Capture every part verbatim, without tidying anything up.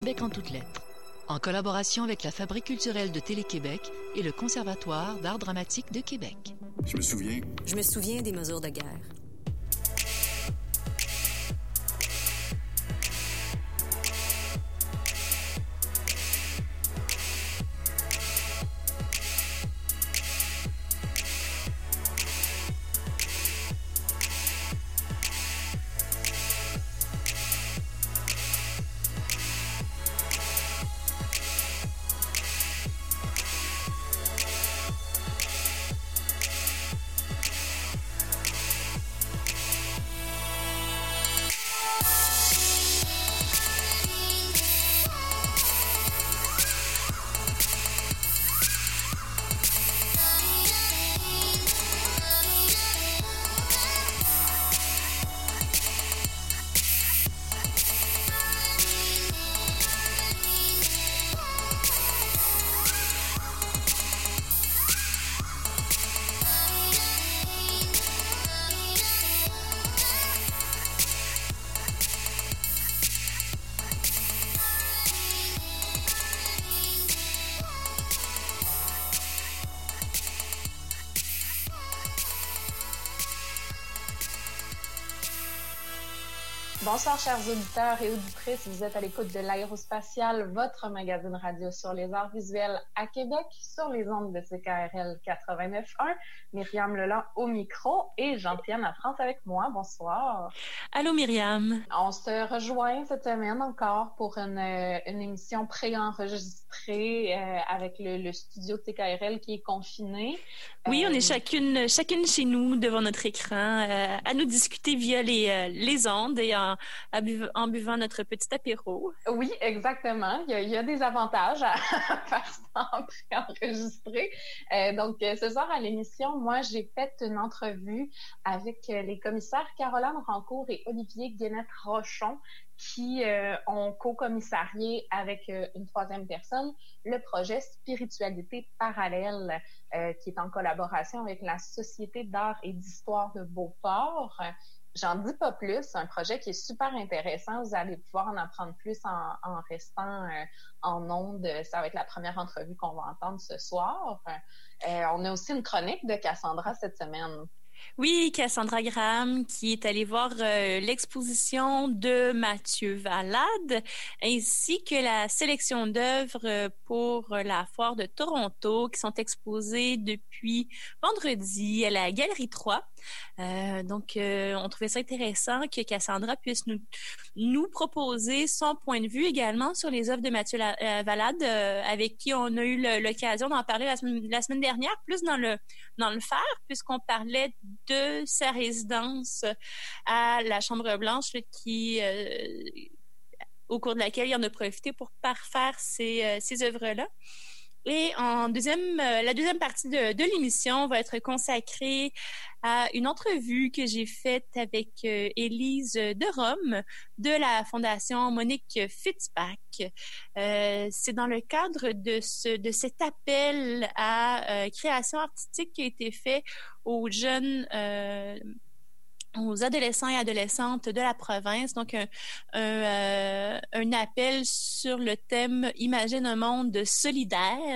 Québec en toutes lettres, en collaboration avec la Fabrique culturelle de Télé-Québec et le Conservatoire d'art dramatique de Québec. Je me souviens. Je me souviens des mesures de guerre. Bonsoir, chers auditeurs et auditrices. Vous êtes à l'écoute de l'Aérospatiale, votre magazine radio sur les arts visuels à Québec, sur les ondes de C K R L quatre-vingt-neuf point un. Myriam Leland au micro et Jean-Pierre Lafrance avec moi. Bonsoir. Allô, Myriam. On se rejoint cette semaine encore pour une, une émission pré-enregistrée euh, avec le, le studio de C K R L qui est confiné. Oui, euh, on est chacune, chacune chez nous devant notre écran euh, à nous discuter via les, euh, les ondes et en, à buv- en buvant notre petit apéro. Oui, exactement. Il y a, il y a des avantages à, à faire ça en pré-enregistré. Euh, donc, ce soir à l'émission, moi, j'ai fait une entrevue avec les commissaires Caroline Rancourt et Olivier Guénette-Rochon qui euh, ont co-commissarié avec euh, une troisième personne le projet Spiritualité parallèle euh, qui est en collaboration avec la Société d'art et d'histoire de Beauport. J'en dis pas plus, c'est un projet qui est super intéressant. Vous allez pouvoir en apprendre plus en, en restant euh, en ondes. Ça va être la première entrevue qu'on va entendre ce soir. Euh, on a aussi une chronique de Cassandra cette semaine. Oui, Cassandra Graham qui est allée voir euh, l'exposition de Mathieu Valade ainsi que la sélection d'œuvres pour la foire de Toronto qui sont exposées depuis vendredi à la Galerie trois. Euh, donc, euh, on trouvait ça intéressant que Cassandra puisse nous, nous proposer son point de vue également sur les œuvres de Mathieu la, euh, Valade euh, avec qui on a eu le, l'occasion d'en parler la semaine, la semaine dernière, plus dans le, dans le faire, puisqu'on parlait de sa résidence à la Chambre-Blanche qui, euh, au cours de laquelle il en a profité pour parfaire ces, euh, ces œuvres-là. Et en deuxième, euh, la deuxième partie de, de l'émission va être consacrée à une entrevue que j'ai faite avec euh, Élise de Rome de la Fondation Monique Fitzpac. Euh, c'est dans le cadre de, ce, de cet appel à euh, création artistique qui a été fait aux jeunes euh, aux adolescents et adolescentes de la province, donc un, un, euh, un appel sur le thème « Imagine un monde solidaire ».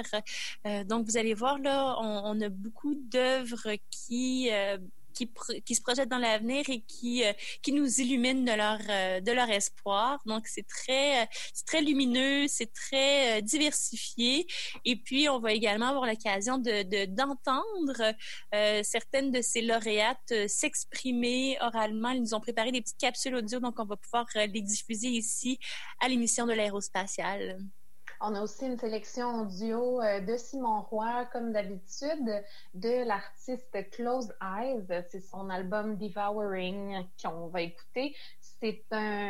Euh, donc, vous allez voir, là, on, on a beaucoup d'œuvres qui... Euh, Qui, qui se projettent dans l'avenir et qui euh, qui nous illuminent de leur euh, de leur espoir. Donc c'est très c'est très lumineux, c'est très euh, diversifié. Et puis on va également avoir l'occasion de, de d'entendre euh, certaines de ces lauréates euh, s'exprimer oralement. Ils nous ont préparé des petites capsules audio, donc on va pouvoir euh, les diffuser ici à l'émission de l'Aérospatiale. On a aussi une sélection audio de Simon Roy, comme d'habitude, de l'artiste Closed Eyes. C'est son album Devouring qu'on va écouter. C'est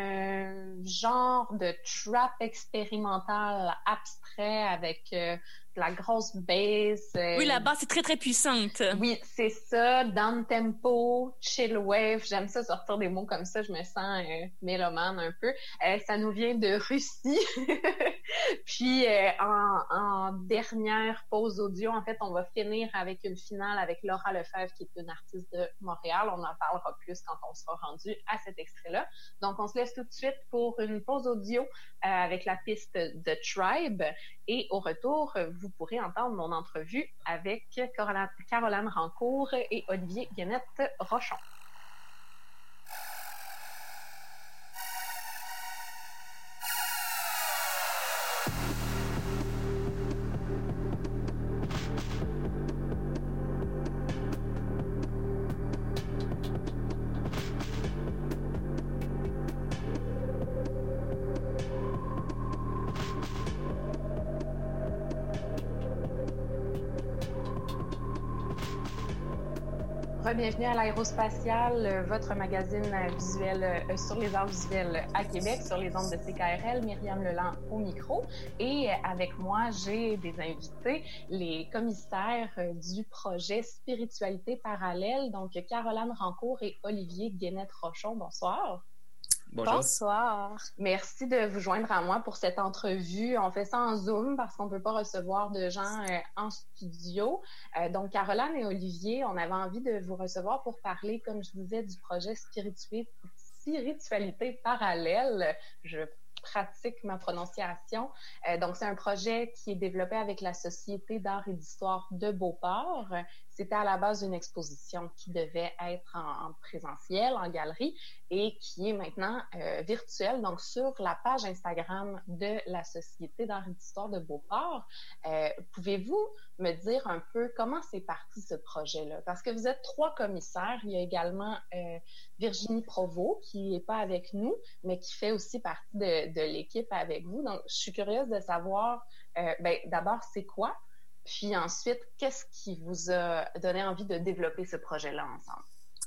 un genre de trap expérimental abstrait avec euh, de la grosse bass. Euh, oui, la basse est très, très puissante. Oui, c'est ça. Down tempo, chill wave. J'aime ça sortir des mots comme ça. Je me sens euh, mélomane un peu. Euh, ça nous vient de Russie. Puis, euh, en, en dernière pause audio, en fait, on va finir avec une finale avec Laura Lefebvre, qui est une artiste de Montréal. On en parlera plus quand on sera rendu à cet extrait-là. Donc, on se laisse tout de suite pour une pause audio euh, avec la piste de Tribe. Et au retour, vous pourrez entendre mon entrevue avec Caroline, Caroline Rancourt et Olivier Guénette-Rochon. Bienvenue à l'Aérospatiale, votre magazine visuel sur les arts visuels à Québec, sur les ondes de C K R L. Myriam Leland au micro. Et avec moi, j'ai des invités, les commissaires du projet Spiritualité parallèle, donc Caroline Rancourt et Olivier Guénette-Rochon. Bonsoir. Bonjour. Bonsoir. Merci de vous joindre à moi pour cette entrevue. On fait ça en Zoom parce qu'on ne peut pas recevoir de gens euh, en studio. Euh, donc, Caroline et Olivier, on avait envie de vous recevoir pour parler, comme je disais, du projet Spiritualité, Spiritualité parallèle. Je pratique ma prononciation. Euh, donc, c'est un projet qui est développé avec la Société d'art et d'histoire de Beauport. C'était à la base une exposition qui devait être en, en présentiel, en galerie, et qui est maintenant euh, virtuelle, donc sur la page Instagram de la Société d'art et d'histoire de Beauport. Euh, pouvez-vous me dire un peu comment c'est parti ce projet-là? Parce que vous êtes trois commissaires. Il y a également euh, Virginie Provost, qui n'est pas avec nous, mais qui fait aussi partie de, de l'équipe avec vous. Donc, je suis curieuse de savoir, euh, ben, d'abord, c'est quoi? Puis ensuite, qu'est-ce qui vous a donné envie de développer ce projet-là ensemble?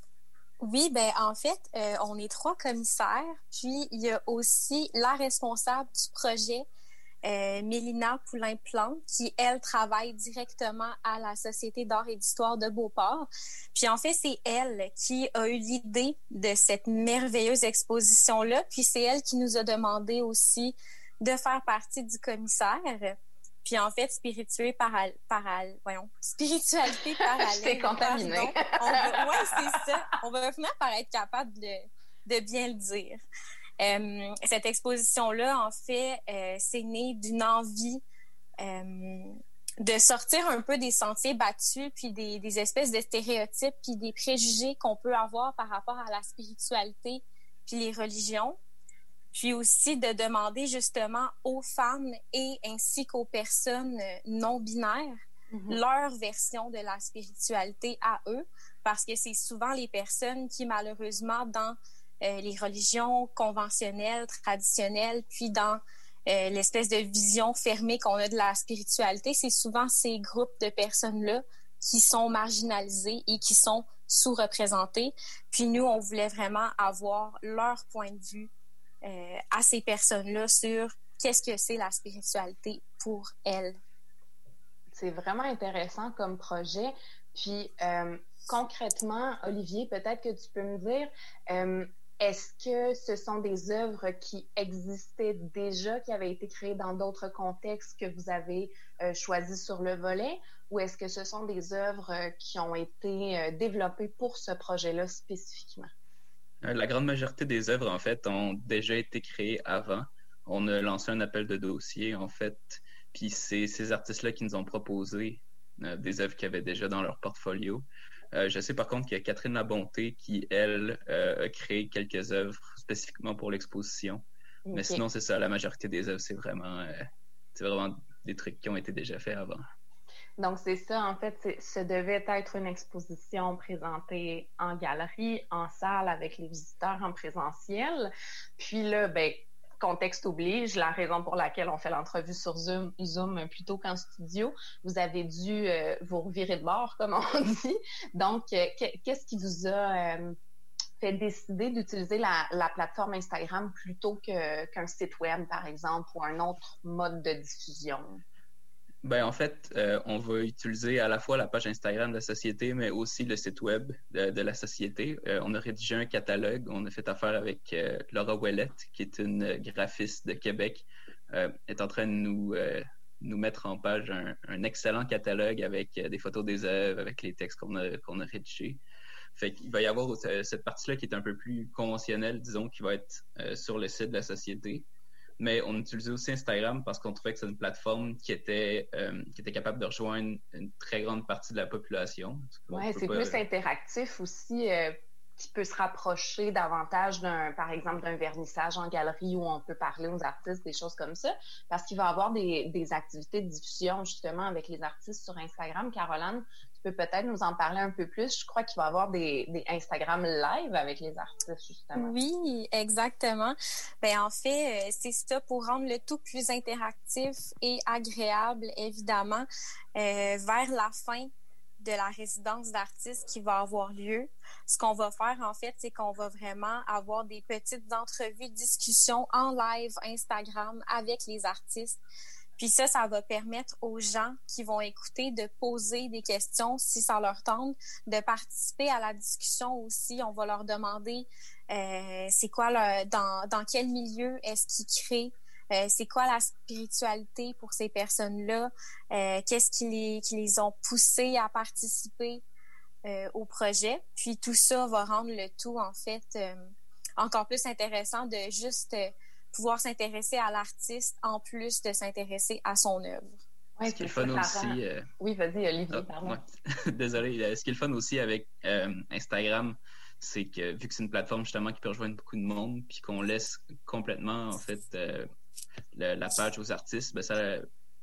Oui, ben en fait, euh, on est trois commissaires. Puis, il y a aussi la responsable du projet, euh, Mélina Poulain-Plante, qui, elle, travaille directement à la Société d'art et d'histoire de Beauport. Puis, en fait, c'est elle qui a eu l'idée de cette merveilleuse exposition-là. Puis, c'est elle qui nous a demandé aussi de faire partie du commissaire. Puis en fait, spiritualité parallèle, paral, voyons, spiritualité parallèle. C'est contaminé. Oui, c'est ça. On va finir par être capable de, de bien le dire. Euh, cette exposition-là, en fait, euh, c'est né d'une envie euh, de sortir un peu des sentiers battus, puis des, des espèces de stéréotypes, puis des préjugés qu'on peut avoir par rapport à la spiritualité, puis les religions. Puis aussi de demander justement aux femmes et ainsi qu'aux personnes non-binaires mm-hmm. leur version de la spiritualité à eux, parce que c'est souvent les personnes qui, malheureusement, dans euh, les religions conventionnelles, traditionnelles, puis dans euh, l'espèce de vision fermée qu'on a de la spiritualité, c'est souvent ces groupes de personnes-là qui sont marginalisés et qui sont sous-représentés. Puis nous, on voulait vraiment avoir leur point de vue Euh, à ces personnes-là sur qu'est-ce que c'est la spiritualité pour elles. C'est vraiment intéressant comme projet. Puis, euh, concrètement, Olivier, peut-être que tu peux me dire, euh, est-ce que ce sont des œuvres qui existaient déjà, qui avaient été créées dans d'autres contextes que vous avez euh, choisis sur le volet, ou est-ce que ce sont des œuvres euh, qui ont été euh, développées pour ce projet-là spécifiquement? La grande majorité des œuvres, en fait, ont déjà été créées avant. On a lancé un appel de dossier, en fait, puis c'est ces artistes-là qui nous ont proposé euh, des œuvres qu'ils avaient déjà dans leur portfolio. Euh, je sais par contre qu'il y a Catherine Labonté qui, elle, euh, a créé quelques œuvres spécifiquement pour l'exposition. Okay. Mais sinon, c'est ça, la majorité des œuvres, c'est vraiment, euh, c'est vraiment des trucs qui ont été déjà faits avant. Donc, c'est ça, en fait, ce devait être une exposition présentée en galerie, en salle, avec les visiteurs en présentiel. Puis là, ben, contexte oblige, la raison pour laquelle on fait l'entrevue sur Zoom, Zoom plutôt qu'en studio, vous avez dû euh, vous revirer de bord, comme on dit. Donc, euh, qu'est-ce qui vous a euh, fait décider d'utiliser la, la plateforme Instagram plutôt que, qu'un site web, par exemple, ou un autre mode de diffusion? Ben, en fait, euh, on va utiliser à la fois la page Instagram de la Société, mais aussi le site web de, de la Société. Euh, on a rédigé un catalogue. On a fait affaire avec euh, Laura Ouellette, qui est une graphiste de Québec, euh, est en train de nous, euh, nous mettre en page un, un excellent catalogue avec euh, des photos des œuvres, avec les textes qu'on a, qu'on a rédigés. Fait qu'il va y avoir euh, cette partie-là qui est un peu plus conventionnelle, disons, qui va être euh, sur le site de la société. Mais on utilisait aussi Instagram parce qu'on trouvait que c'est une plateforme qui était, euh, qui était capable de rejoindre une très grande partie de la population. Oui, c'est pas... plus interactif aussi, euh, qui peut se rapprocher davantage d'un, par exemple, d'un vernissage en galerie où on peut parler aux artistes, des choses comme ça, parce qu'il va y avoir des, des activités de diffusion justement avec les artistes sur Instagram. Caroline, tu peux peut-être nous en parler un peu plus. Je crois qu'il va y avoir des, des Instagram live avec les artistes, justement. Oui, exactement. Ben en fait, c'est ça, pour rendre le tout plus interactif et agréable, évidemment, euh, vers la fin de la résidence d'artistes qui va avoir lieu. Ce qu'on va faire, en fait, c'est qu'on va vraiment avoir des petites entrevues, discussions en live Instagram avec les artistes. Puis ça, ça va permettre aux gens qui vont écouter de poser des questions si ça leur tente, de participer à la discussion aussi. On va leur demander euh, c'est quoi le, dans, dans quel milieu est-ce qu'ils créent, euh, c'est quoi la spiritualité pour ces personnes-là, euh, qu'est-ce qui les, qui les ont poussés à participer euh, au projet. Puis tout ça va rendre le tout, en fait, euh, encore plus intéressant de juste... Euh, pouvoir s'intéresser à l'artiste en plus de s'intéresser à son œuvre. Ouais, ce qui est fun aussi... Euh... Oui, vas-y, Olivier, oh, pardon. Ouais. Désolé. Ce qui est le fun aussi avec euh, Instagram, c'est que vu que c'est une plateforme justement qui peut rejoindre beaucoup de monde, puis qu'on laisse complètement, en fait, euh, le, la page aux artistes, ben ça,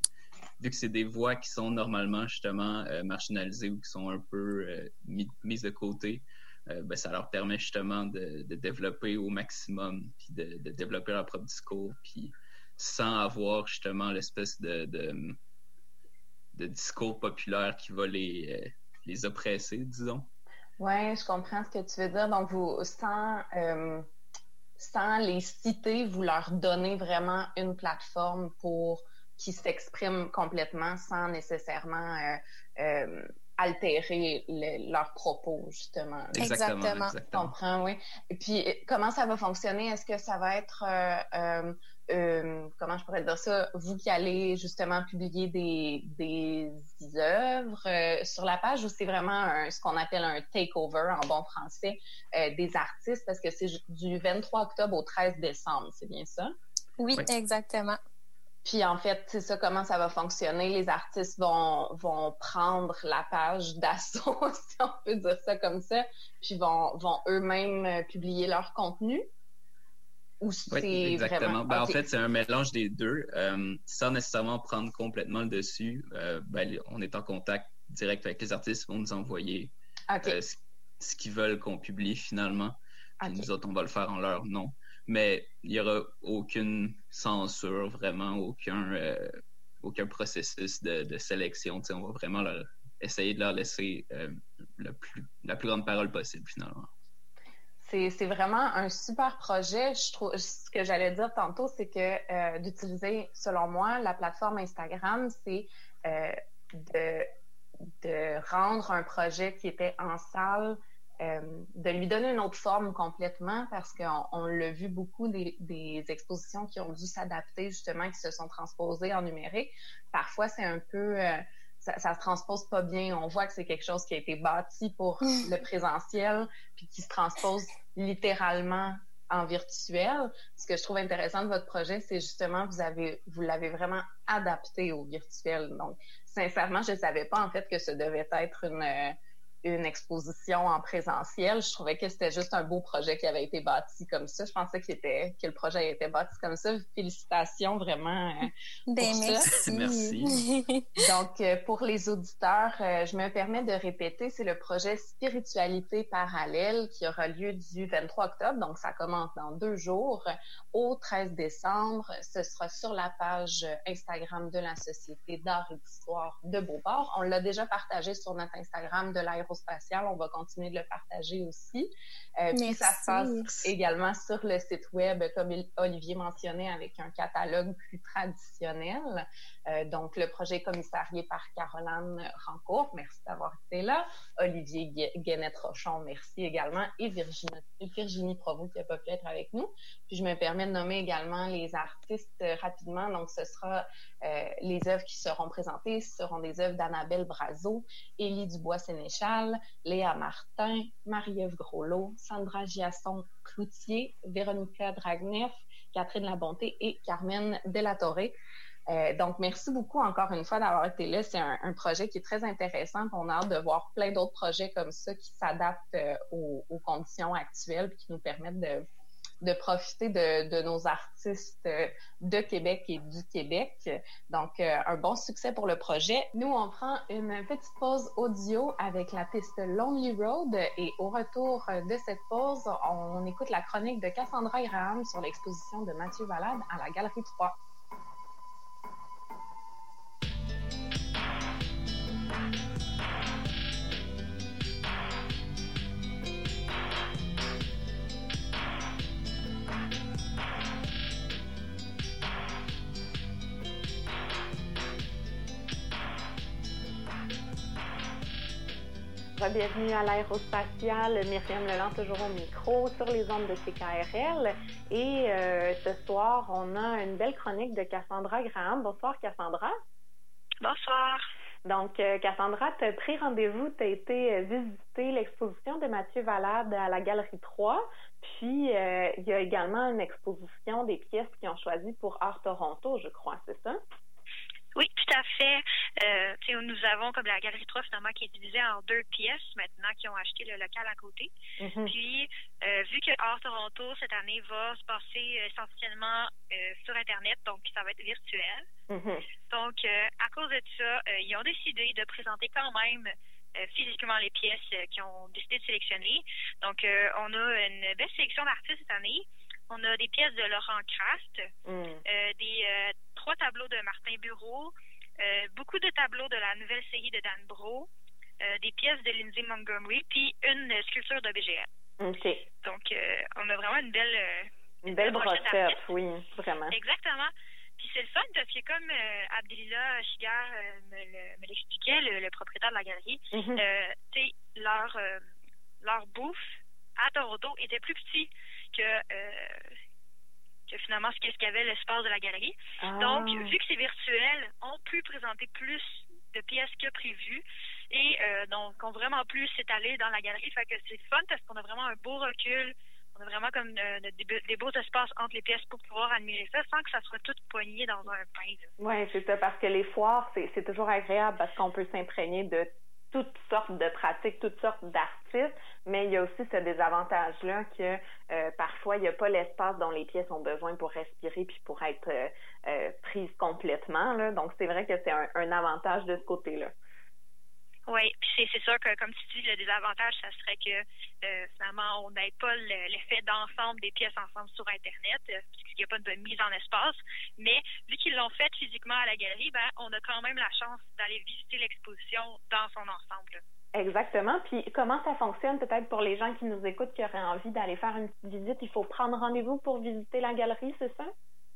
vu que c'est des voix qui sont normalement justement euh, marginalisées ou qui sont un peu euh, mis, mises de côté, Euh, ben, ça leur permet justement de, de développer au maximum, puis de, de développer leur propre discours, puis sans avoir justement l'espèce de, de, de discours populaire qui va les, euh, les oppresser, disons. Oui, je comprends ce que tu veux dire. Donc, vous, sans, euh, sans les citer, vous leur donnez vraiment une plateforme pour qu'ils s'expriment complètement sans nécessairement... Euh, euh, altérer le, leurs propos, justement. Exactement. Exactement. exactement. Je comprends, oui. Et puis, comment ça va fonctionner? Est-ce que ça va être, euh, euh, euh, comment je pourrais dire ça, vous qui allez justement publier des, des œuvres euh, sur la page, ou c'est vraiment un, ce qu'on appelle un takeover en bon français euh, des artistes, parce que c'est du vingt-trois octobre au treize décembre, c'est bien ça? Oui, oui. exactement. Puis en fait, c'est ça, comment ça va fonctionner. Les artistes vont, vont prendre la page d'assaut, si on peut dire ça comme ça, puis vont, vont eux-mêmes publier leur contenu. Ou c'est oui, exactement. Vraiment... Ben, okay. En fait, c'est un mélange des deux. Euh, sans nécessairement prendre complètement le dessus, euh, ben, on est en contact direct avec les artistes, ils vont nous envoyer okay. euh, ce, ce qu'ils veulent qu'on publie finalement. Puis okay. nous autres, on va le faire en leur nom. Mais il n'y aura aucune censure, vraiment, aucun, euh, aucun processus de, de sélection. T'sais, on va vraiment leur, essayer de leur laisser euh, le plus, la plus grande parole possible, finalement. C'est, c'est vraiment un super projet. Je trouve, ce que j'allais dire tantôt, c'est que euh, d'utiliser, selon moi, la plateforme Instagram, c'est euh, de, de rendre un projet qui était en salle, Euh, de lui donner une autre forme complètement, parce qu'on on l'a vu beaucoup des, des expositions qui ont dû s'adapter, justement, qui se sont transposées en numérique. Parfois, c'est un peu... Euh, ça, ça se transpose pas bien. On voit que c'est quelque chose qui a été bâti pour le présentiel, puis qui se transpose littéralement en virtuel. Ce que je trouve intéressant de votre projet, c'est justement vous avez vous l'avez vraiment adapté au virtuel. Donc, sincèrement, je ne savais pas, en fait, que ce devait être une... Euh, une exposition en présentiel. Je trouvais que c'était juste un beau projet qui avait été bâti comme ça. Je pensais qu'il était, que le projet a été bâti comme ça. Félicitations vraiment euh, pour ben, ça. Merci. Merci. Donc, euh, pour les auditeurs, euh, je me permets de répéter, c'est le projet Spiritualité parallèle qui aura lieu du vingt-trois octobre, donc ça commence dans deux jours, au treize décembre. Ce sera sur la page Instagram de la Société d'art et d'histoire de Beauport. On l'a déjà partagé sur notre Instagram de l'aéroport l'aérospatiale. On va continuer de le partager aussi. Euh, puis ça se passe également sur le site web, comme Olivier mentionnait, avec un catalogue plus traditionnel. Euh, donc, le projet est commissarié par Caroline Rancourt. Merci d'avoir été là. Olivier Guénette-Rochon, merci également. Et Virginie, Virginie Provost qui n'a pas pu être avec nous. Puis, je me permets de nommer également les artistes euh, rapidement. Donc, ce sera euh, les œuvres qui seront présentées. Ce seront des œuvres d'Annabelle Brazeau, Élie Dubois-Sénéchal, Léa Martin, Marie-Ève Groslot, Sandra Giasson-Cloutier, Véronica Dragneff, Catherine Labonté et Carmen Delatorre. Euh, donc, merci beaucoup encore une fois d'avoir été là. C'est un, un projet qui est très intéressant. On a hâte de voir plein d'autres projets comme ça qui s'adaptent euh, aux, aux conditions actuelles et qui nous permettent de, de profiter de, de nos artistes de Québec et du Québec. Donc, euh, un bon succès pour le projet. Nous, on prend une petite pause audio avec la piste Lonely Road et au retour de cette pause, on écoute la chronique de Cassandra Graham sur l'exposition de Mathieu Valade à la Galerie trois. Bienvenue à l'aérospatiale, Myriam Leland toujours au micro sur les ondes de C K R L. Et euh, ce soir, on a une belle chronique de Cassandra Graham. Bonsoir Cassandra. Bonsoir. Donc euh, Cassandra, tu as pris rendez-vous, tu as été visiter l'exposition de Mathieu Valade à la Galerie trois. Puis euh, il y a également une exposition des pièces qu'ils ont choisies pour Art Toronto, je crois, c'est ça? Oui, tout à fait. Euh, nous avons comme la Galerie trois finalement qui est divisée en deux pièces maintenant qui ont acheté le local à côté. Mm-hmm. Puis, euh, vu que Art Toronto cette année va se passer essentiellement euh, sur Internet, donc ça va être virtuel. Mm-hmm. Donc, euh, à cause de ça, euh, ils ont décidé de présenter quand même euh, physiquement les pièces euh, qu'ils ont décidé de sélectionner. Donc, euh, on a une belle sélection d'artistes cette année. On a des pièces de Laurent Craste, mm. euh, des euh, trois tableaux de Martin Bureau, euh, beaucoup de tableaux de la nouvelle série de Dan Brault, euh, des pièces de Lindsay Montgomery, puis une euh, sculpture de B G M. OK. Donc, euh, on a vraiment une belle... Euh, une, une belle brochette, oui, vraiment. Exactement. Puis c'est le fun parce que comme euh, Abdelila Chigar euh, me, le, me l'expliquait, le, le propriétaire de la galerie, mm-hmm. euh, tu sais, leur, euh, leur bouffe à Toronto était plus petit que, euh, que finalement ce qu'il y avait l'espace de la galerie. Ah. Donc, vu que c'est virtuel, on peut présenter plus de pièces que prévu et euh, donc on vraiment plus s'étaler dans la galerie. Fait que c'est fun parce qu'on a vraiment un beau recul, on a vraiment comme euh, des, des beaux espaces entre les pièces pour pouvoir admirer ça sans que ça soit tout poigné dans un pain. Oui, c'est ça, parce que les foires, c'est, c'est toujours agréable parce qu'on peut s'imprégner de toutes sortes de pratiques, toutes sortes d'artistes, mais il y a aussi ce désavantage-là que euh, parfois, il n'y a pas l'espace dont les pièces ont besoin pour respirer puis pour être euh, euh, prises complètement, là. Donc, c'est vrai que c'est un, un avantage de ce côté-là. Oui, puis c'est, c'est sûr que, comme tu dis, le désavantage, ça serait que euh, finalement, on n'ait pas le, l'effet d'ensemble des pièces ensemble sur Internet, euh, puisqu'il n'y a pas de mise en espace. Mais vu qu'ils l'ont fait physiquement à la galerie, ben, on a quand même la chance d'aller visiter l'exposition dans son ensemble. Exactement. Puis comment ça fonctionne peut-être pour les gens qui nous écoutent, qui auraient envie d'aller faire une petite visite? Il faut prendre rendez-vous pour visiter la galerie, c'est ça?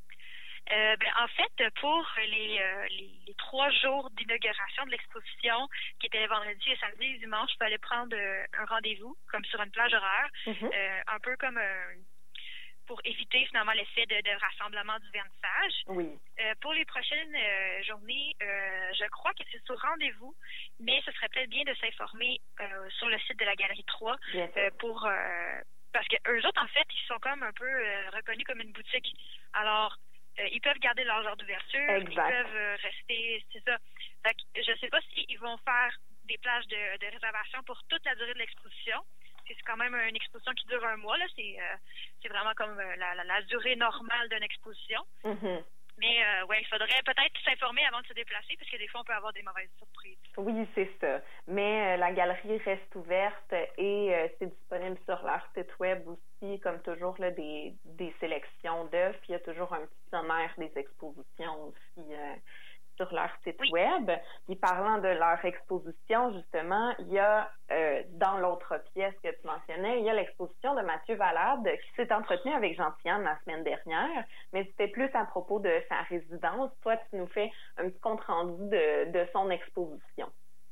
Euh, ben, en fait, pour les, euh, les, les trois jours d'inauguration de l'exposition, qui étaient le vendredi, le samedi et le dimanche, il fallait prendre euh, un rendez-vous, comme sur une plage horaire, mm-hmm. euh, un peu comme euh, pour éviter finalement l'effet de, de rassemblement du vernissage. Oui. Euh, pour les prochaines euh, journées, euh, je crois que c'est sur rendez-vous, mais ce serait peut-être bien de s'informer euh, sur le site de la Galerie trois euh, pour... Euh, parce que eux autres, en fait, ils sont comme un peu euh, reconnus comme une boutique. Alors, Euh, ils peuvent garder leur heure d'ouverture, exact. Ils peuvent euh, rester, c'est ça. Fait que je sais pas s'ils vont faire des plages de, de réservation pour toute la durée de l'exposition. C'est quand même une exposition qui dure un mois, là. C'est, euh, c'est vraiment comme euh, la, la, la durée normale d'une exposition. Mm-hmm. Mais euh, ouais, il faudrait peut-être s'informer avant de se déplacer parce que des fois, on peut avoir des mauvaises surprises. Oui, c'est ça. Mais euh, la galerie reste ouverte et euh, c'est disponible sur leur site web aussi, comme toujours, là, des, des sélections d'œuvres. Puis il y a toujours un petit sommaire des expositions aussi euh, sur leur site oui. web. Puis parlant de leur exposition, justement, il y a euh, dans l'autre pièce que tu mentionnais, il y a l'exposition de Mathieu Valade qui s'est entretenu avec Gentiane la semaine dernière, mais c'était plus à propos de sa résidence. Toi, tu nous fais un petit compte-rendu de, de son exposition.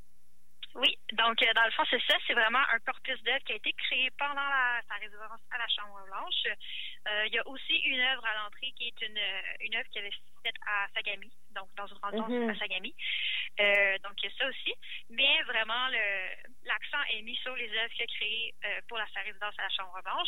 Oui, donc euh, dans le fond, c'est ça, c'est vraiment un corpus d'œuvres qui a été créé pendant la, sa résidence à la Chambre-Blanche. Euh, il y a aussi une œuvre à l'entrée qui est une, une œuvre qu'il avait faite à Sagami, donc dans une rencontre mm-hmm. à Sagami. Euh, donc il y a ça aussi, mais vraiment le, l'accent est mis sur les œuvres qu'il a créées euh, pour la, sa résidence à la Chambre-Blanche.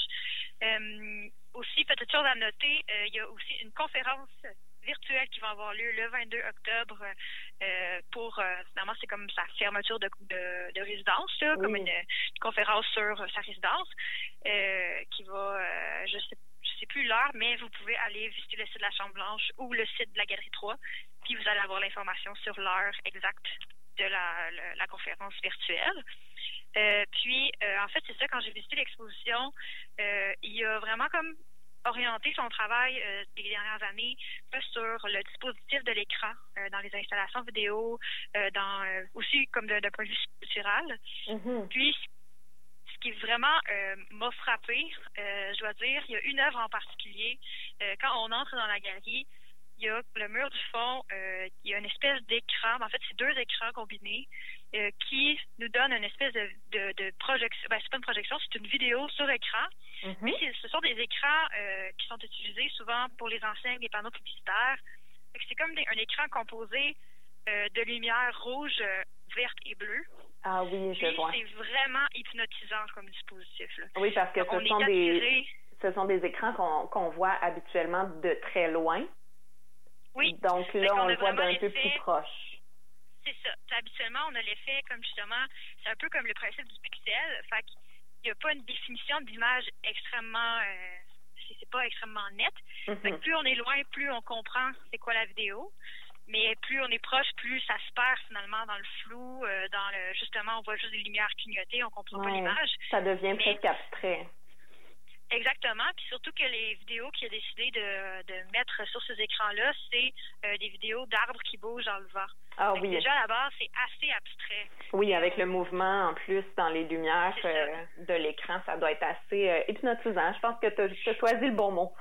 Euh, aussi, petite chose à noter, euh, il y a aussi une conférence virtuelle qui va avoir lieu le vingt-deux octobre euh, pour, euh, finalement, c'est comme sa fermeture de, de, de résidence, là, oui. comme une, une conférence sur sa résidence euh, qui va, euh, je sais, je sais plus l'heure, mais vous pouvez aller visiter le site de la Chambre-Blanche ou le site de la Galerie trois, puis vous allez avoir l'information sur l'heure exacte de la, la, la conférence virtuelle. Euh, puis, euh, en fait, c'est ça, quand j'ai visité l'exposition, euh, il y a vraiment comme orienter son travail euh, des dernières années plus sur le dispositif de l'écran euh, dans les installations vidéo, euh, dans euh, aussi comme d'un point de vue culturel. Mm-hmm. Puis, ce qui vraiment euh, m'a frappé, euh, je dois dire, il y a une œuvre en particulier. Euh, quand on entre dans la galerie, il y a le mur du fond, euh, il y a une espèce d'écran, en fait, c'est deux écrans combinés euh, qui nous donnent une espèce de, de, de projection. Ben, c'est pas une projection, c'est une vidéo sur écran. Mm-hmm. Mais ce sont des écrans euh, qui sont utilisés souvent pour les enseignes, les panneaux publicitaires. C'est comme des, un écran composé euh, de lumière rouge, euh, verte et bleue. Ah oui, je Puis, vois. C'est vraiment hypnotisant comme dispositif. Là. Oui, parce que ce sont, des, ce sont des écrans qu'on, qu'on voit habituellement de très loin. Oui. Donc là, on, on le voit d'un peu plus proche. C'est ça. T'sais, habituellement, on a l'effet comme justement, c'est un peu comme le principe du pixel. Fait qu'il n'y a pas une définition d'image extrêmement, euh, c'est, c'est pas extrêmement net. Mm-hmm. Fait que plus on est loin, plus on comprend c'est quoi la vidéo. Mais plus on est proche, plus ça se perd finalement dans le flou, euh, dans le justement, on voit juste des lumières clignotées, on comprend ouais, pas l'image. Ça devient Mais, presque abstrait. Exactement, puis surtout que les vidéos qu'il a décidé de, de mettre sur ces écrans-là, c'est euh, des vidéos d'arbres qui bougent dans le vent. Ah fait oui. Déjà à la base, c'est assez abstrait. Oui, avec le mouvement en plus dans les lumières euh, de l'écran, ça doit être assez euh, hypnotisant. Je pense que tu as choisi le bon mot.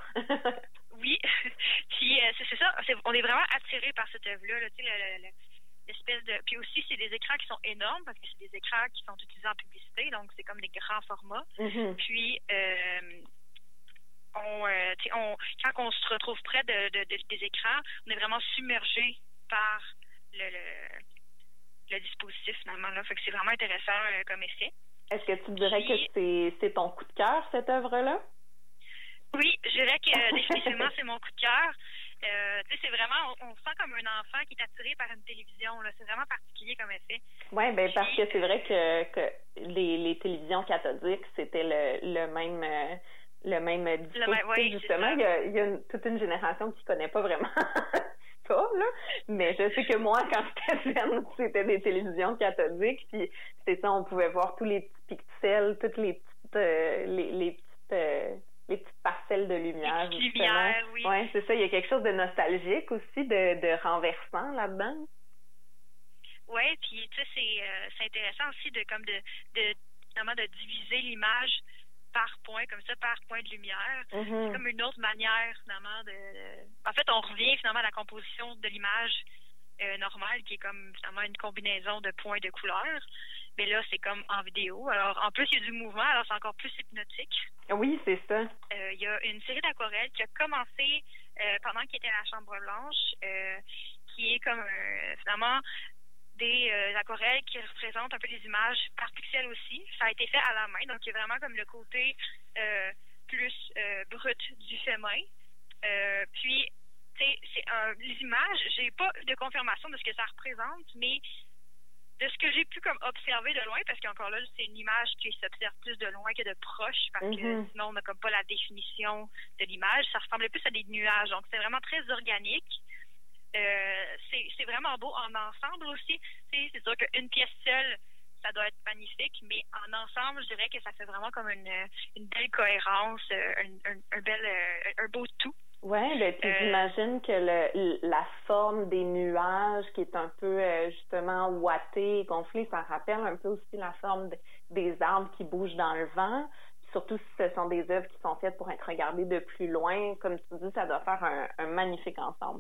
Oui, puis euh, c'est, c'est ça, c'est, on est vraiment attiré par cette œuvre-là, là, tu sais, le, le, l'espèce de... Puis aussi, c'est des écrans qui sont énormes parce que c'est des écrans qui sont utilisés en publicité, donc c'est comme des grands formats. Mm-hmm. Puis, euh, on, euh, on, quand on se retrouve près de, de, de, des écrans, on est vraiment submergé par le, le, le dispositif, finalement. Là. Fait que c'est vraiment intéressant euh, comme effet. Est-ce que tu dirais Puis, que c'est, c'est ton coup de cœur, cette œuvre-là? Oui, je dirais que euh, définitivement, c'est mon coup de cœur. Euh, tu sais, c'est vraiment, on, on sent comme un enfant qui est attiré par une télévision. Là. C'est vraiment particulier comme effet. Oui, ben parce que c'est vrai que, que les, les télévisions cathodiques, c'était le, le même euh, le même dispositif, le même, oui, justement. Il y a, il y a une, toute une génération qui connaît pas vraiment ça, là. Mais je sais que moi, quand j'étais jeune, c'était des télévisions cathodiques. Puis c'est ça, on pouvait voir tous les petits pixels, toutes les petites euh, les, les petites euh, les petites parcelles de lumière. Les petites lumières, oui. Oui, c'est ça. Il y a quelque chose de nostalgique aussi, de, de renversant là-dedans. Oui, puis tu sais, c'est, euh, c'est intéressant aussi de comme de, de, finalement, de diviser l'image par point, comme ça, par point de lumière. Mm-hmm. C'est comme une autre manière, finalement, de, de... En fait, on revient finalement à la composition de l'image euh, normale, qui est comme, finalement, une combinaison de points de couleurs. Mais là, c'est comme en vidéo. Alors, en plus, il y a du mouvement, alors c'est encore plus hypnotique. Oui, c'est ça. Euh, il y a une série d'aquarelles qui a commencé euh, pendant qu'il était à la Chambre-Blanche, euh, qui est comme, euh, finalement, des euh, aquarelles qui représentent un peu des images par pixel aussi. Ça a été fait à la main, donc il y a vraiment comme le côté euh, plus euh, brut du fait main. Euh, puis, tu sais, c'est un, les images, j'ai pas de confirmation de ce que ça représente, mais de ce que j'ai pu comme observer de loin, parce qu'encore là, c'est une image qui s'observe plus de loin que de proche, parce mm-hmm. que sinon on n'a comme pas la définition de l'image. Ça ressemblait plus à des nuages, donc c'est vraiment très organique. Euh, c'est, c'est vraiment beau en ensemble aussi. T'sais, c'est sûr qu'une pièce seule, ça doit être magnifique, mais en ensemble, je dirais que ça fait vraiment comme une, une belle cohérence, un, un, un, bel, un beau tout. Oui, ben, puis euh, j'imagine que le, la forme des nuages qui est un peu euh, justement ouatée, gonflée, ça rappelle un peu aussi la forme de, des arbres qui bougent dans le vent. Surtout si ce sont des œuvres qui sont faites pour être regardées de plus loin. Comme tu dis, ça doit faire un, un magnifique ensemble.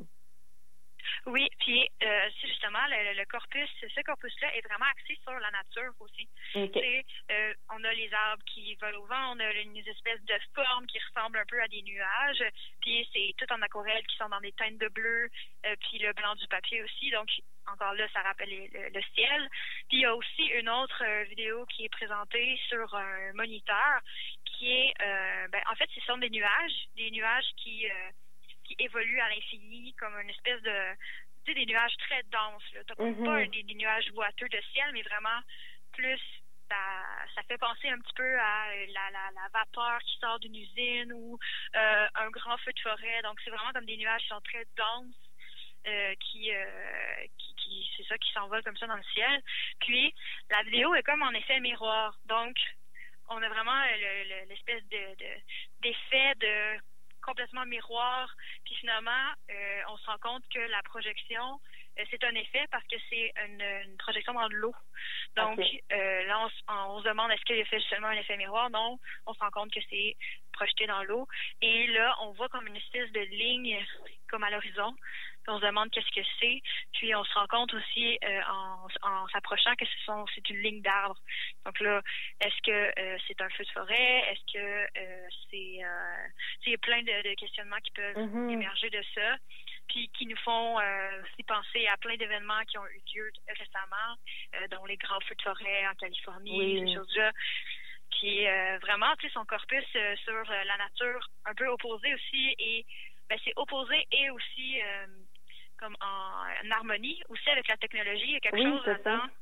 Oui, puis euh, c'est justement le, le corpus, ce corpus-là est vraiment axé sur la nature aussi. Okay. Euh, on a les arbres qui volent au vent, on a une espèce de forme qui ressemble un peu à des nuages, puis c'est tout en aquarelle qui sont dans des teintes de bleu, euh, puis le blanc du papier aussi, donc encore là, ça rappelle le, le ciel. Puis il y a aussi une autre euh, vidéo qui est présentée sur un moniteur qui est, euh, ben, en fait, ce sont des nuages, des nuages qui... Euh, qui évoluent à l'infini comme une espèce de, tu sais, des nuages très denses. Tu n'as mm-hmm. pas des, des nuages boiteux de ciel, mais vraiment plus, ça, ça fait penser un petit peu à la, la, la vapeur qui sort d'une usine ou euh, un grand feu de forêt. Donc, c'est vraiment comme des nuages qui sont très denses, euh, qui, euh, qui, qui, c'est ça, qui s'envolent comme ça dans le ciel. Puis, la vidéo est comme en effet miroir. Donc, on a vraiment le, le, l'espèce de, de, d'effet de complètement miroir, puis finalement, euh, on se rend compte que la projection, euh, c'est un effet parce que c'est une, une projection dans de l'eau. Donc, okay. euh, là, on, on, on se demande est-ce qu'il a fait seulement un effet miroir? Non, on se rend compte que c'est projeté dans l'eau. Et là, on voit comme une espèce de ligne, comme à l'horizon. On se demande qu'est-ce que c'est. Puis, on se rend compte aussi, euh, en, en s'approchant, que ce sont, c'est une ligne d'arbres. Donc là, est-ce que euh, c'est un feu de forêt? Est-ce que euh, c'est... Euh, il y a plein de, de questionnements qui peuvent mm-hmm. émerger de ça, puis qui nous font euh, aussi penser à plein d'événements qui ont eu lieu récemment, euh, dont les grands feux de forêt en Californie, oui. ces choses-là. Puis euh, vraiment, tu sais, son corpus euh, sur euh, la nature, un peu opposé aussi, et ben, c'est opposé et aussi... Euh, comme en, en harmonie aussi avec la technologie. Il y a quelque oui, chose là-dedans ça.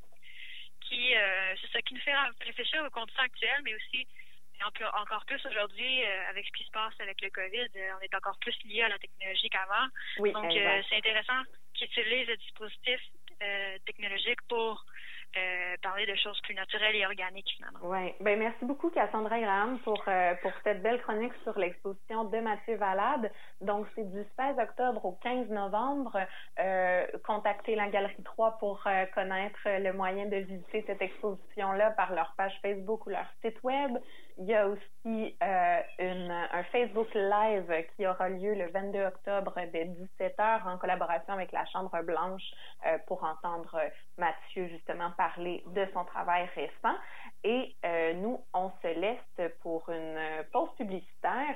qui, euh, c'est ça, qui nous fait réfléchir aux conditions actuelles, mais aussi encore plus aujourd'hui euh, avec ce qui se passe avec le COVID. Euh, on est encore plus lié à la technologie qu'avant. Oui, Donc, euh, c'est intéressant qu'ils utilisent le dispositif euh, technologique pour Euh, parler de choses plus naturelles et organiques, finalement. Oui. Ben merci beaucoup, Cassandra Graham, pour, euh, pour cette belle chronique sur l'exposition de Mathieu Valade. Donc, c'est du seize octobre au quinze novembre. Euh, contactez la Galerie trois pour euh, connaître le moyen de visiter cette exposition-là par leur page Facebook ou leur site web. Il y a aussi euh, une, un Facebook Live qui aura lieu le vingt-deux octobre dès dix-sept heures en collaboration avec la Chambre Blanche euh, pour entendre Mathieu, justement, parler de son travail récent. Et euh, nous, on se laisse pour une pause publicitaire.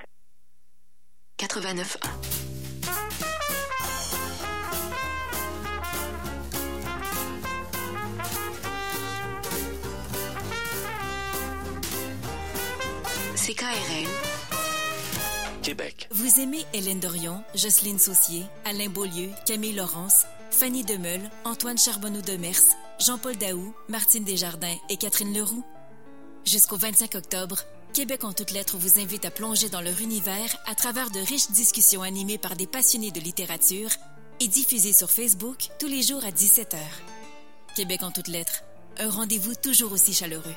quatre-vingt-neuf un. C K R L Québec. Vous aimez Hélène Dorion, Jocelyne Saucier, Alain Beaulieu, Camille Laurence, Fanny Demeule, Antoine Charbonneau-Demers, Jean-Paul Daou, Martine Desjardins et Catherine Leroux. Jusqu'au vingt-cinq octobre, Québec en toutes lettres vous invite à plonger dans leur univers à travers de riches discussions animées par des passionnés de littérature et diffusées sur Facebook tous les jours à dix-sept heures. Québec en toutes lettres, un rendez-vous toujours aussi chaleureux.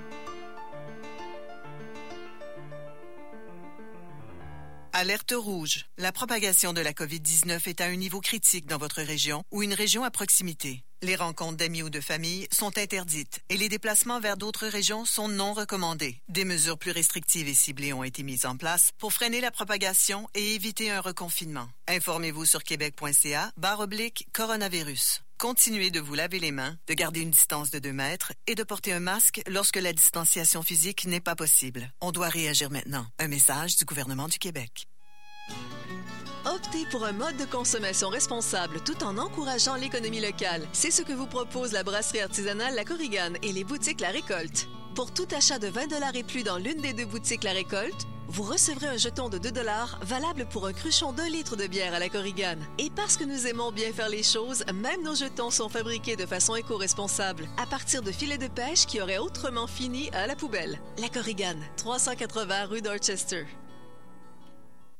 Alerte rouge. La propagation de la covid dix-neuf est à un niveau critique dans votre région ou une région à proximité. Les rencontres d'amis ou de famille sont interdites et les déplacements vers d'autres régions sont non recommandés. Des mesures plus restrictives et ciblées ont été mises en place pour freiner la propagation et éviter un reconfinement. Informez-vous sur québec.ca barre oblique coronavirus. Continuez de vous laver les mains, de garder une distance de deux mètres et de porter un masque lorsque la distanciation physique n'est pas possible. On doit réagir maintenant. Un message du gouvernement du Québec. Optez pour un mode de consommation responsable tout en encourageant l'économie locale. C'est ce que vous propose la brasserie artisanale La Korigane et les boutiques La Récolte. Pour tout achat de vingt dollars et plus dans l'une des deux boutiques La Récolte, vous recevrez un jeton de deux dollars valable pour un cruchon d'un litre de bière à La Korigane. Et parce que nous aimons bien faire les choses, même nos jetons sont fabriqués de façon éco-responsable, à partir de filets de pêche qui auraient autrement fini à la poubelle. La Korigane, trois cent quatre-vingts rue Dorchester.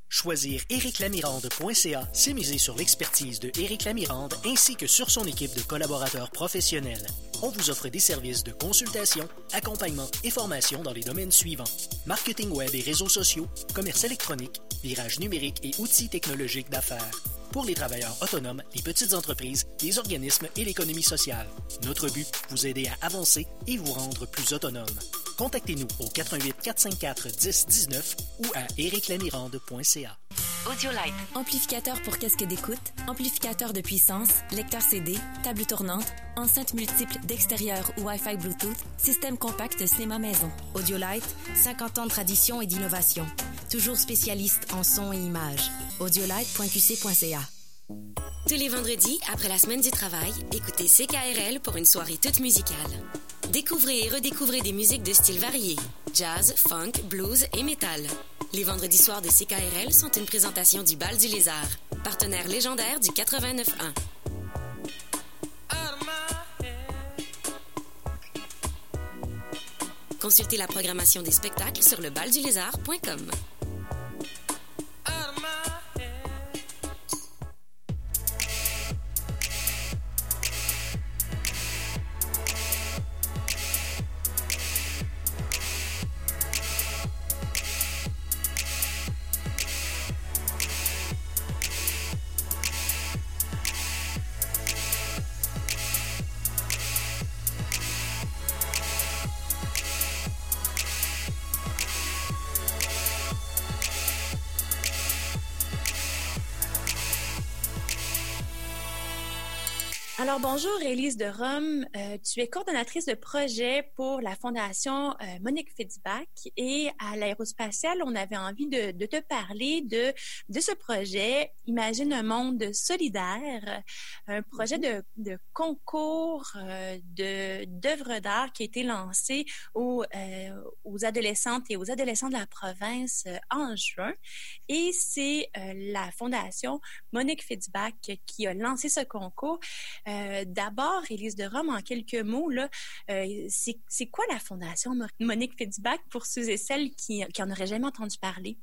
Choisir éric lamirande point c a, c'est miser sur l'expertise de Éric Lamirande ainsi que sur son équipe de collaborateurs professionnels. On vous offre des services de consultation, accompagnement et formation dans les domaines suivants: marketing web et réseaux sociaux, commerce électronique, virage numérique et outils technologiques d'affaires. Pour les travailleurs autonomes, les petites entreprises, les organismes et l'économie sociale. Notre but, vous aider à avancer et vous rendre plus autonome. Contactez-nous au quatre un huit, quatre cinq quatre, un zéro un neuf ou à éric lamirande point c a. Audiolite. Amplificateur pour casque d'écoute, amplificateur de puissance, lecteur C D, table tournante, enceinte multiple d'extérieur ou Wi-Fi Bluetooth, système compact de cinéma maison. Audiolite, cinquante ans de tradition et d'innovation. Toujours spécialiste en son et images. audiolite point q c point c a. Tous les vendredis, après la semaine du travail, écoutez C K R L pour une soirée toute musicale. Découvrez et redécouvrez des musiques de styles variés. Jazz, funk, blues et métal. Les vendredis soirs de C K R L sont une présentation du Bal du Lézard, partenaire légendaire du quatre-vingt-neuf un. Consultez la programmation des spectacles sur le bal du lézard point com. Alors, bonjour, Élise de Rome. Euh, tu es coordonnatrice de projet pour la Fondation euh, Monique Fitzbach et à l'Aérospatiale, on avait envie de, de te parler de, de ce projet Imagine un monde solidaire, un projet de, de concours euh, de, d'œuvres d'art qui a été lancé aux, euh, aux adolescentes et aux adolescents de la province euh, en juin. Et c'est euh, la Fondation Monique Fitzbach qui a lancé ce concours. Euh, d'abord, Élise de Rome, en quelques mots, là, euh, c'est, c'est quoi la Fondation Monique Fitzbach pour ceux et celles qui, qui en auraient jamais entendu parler?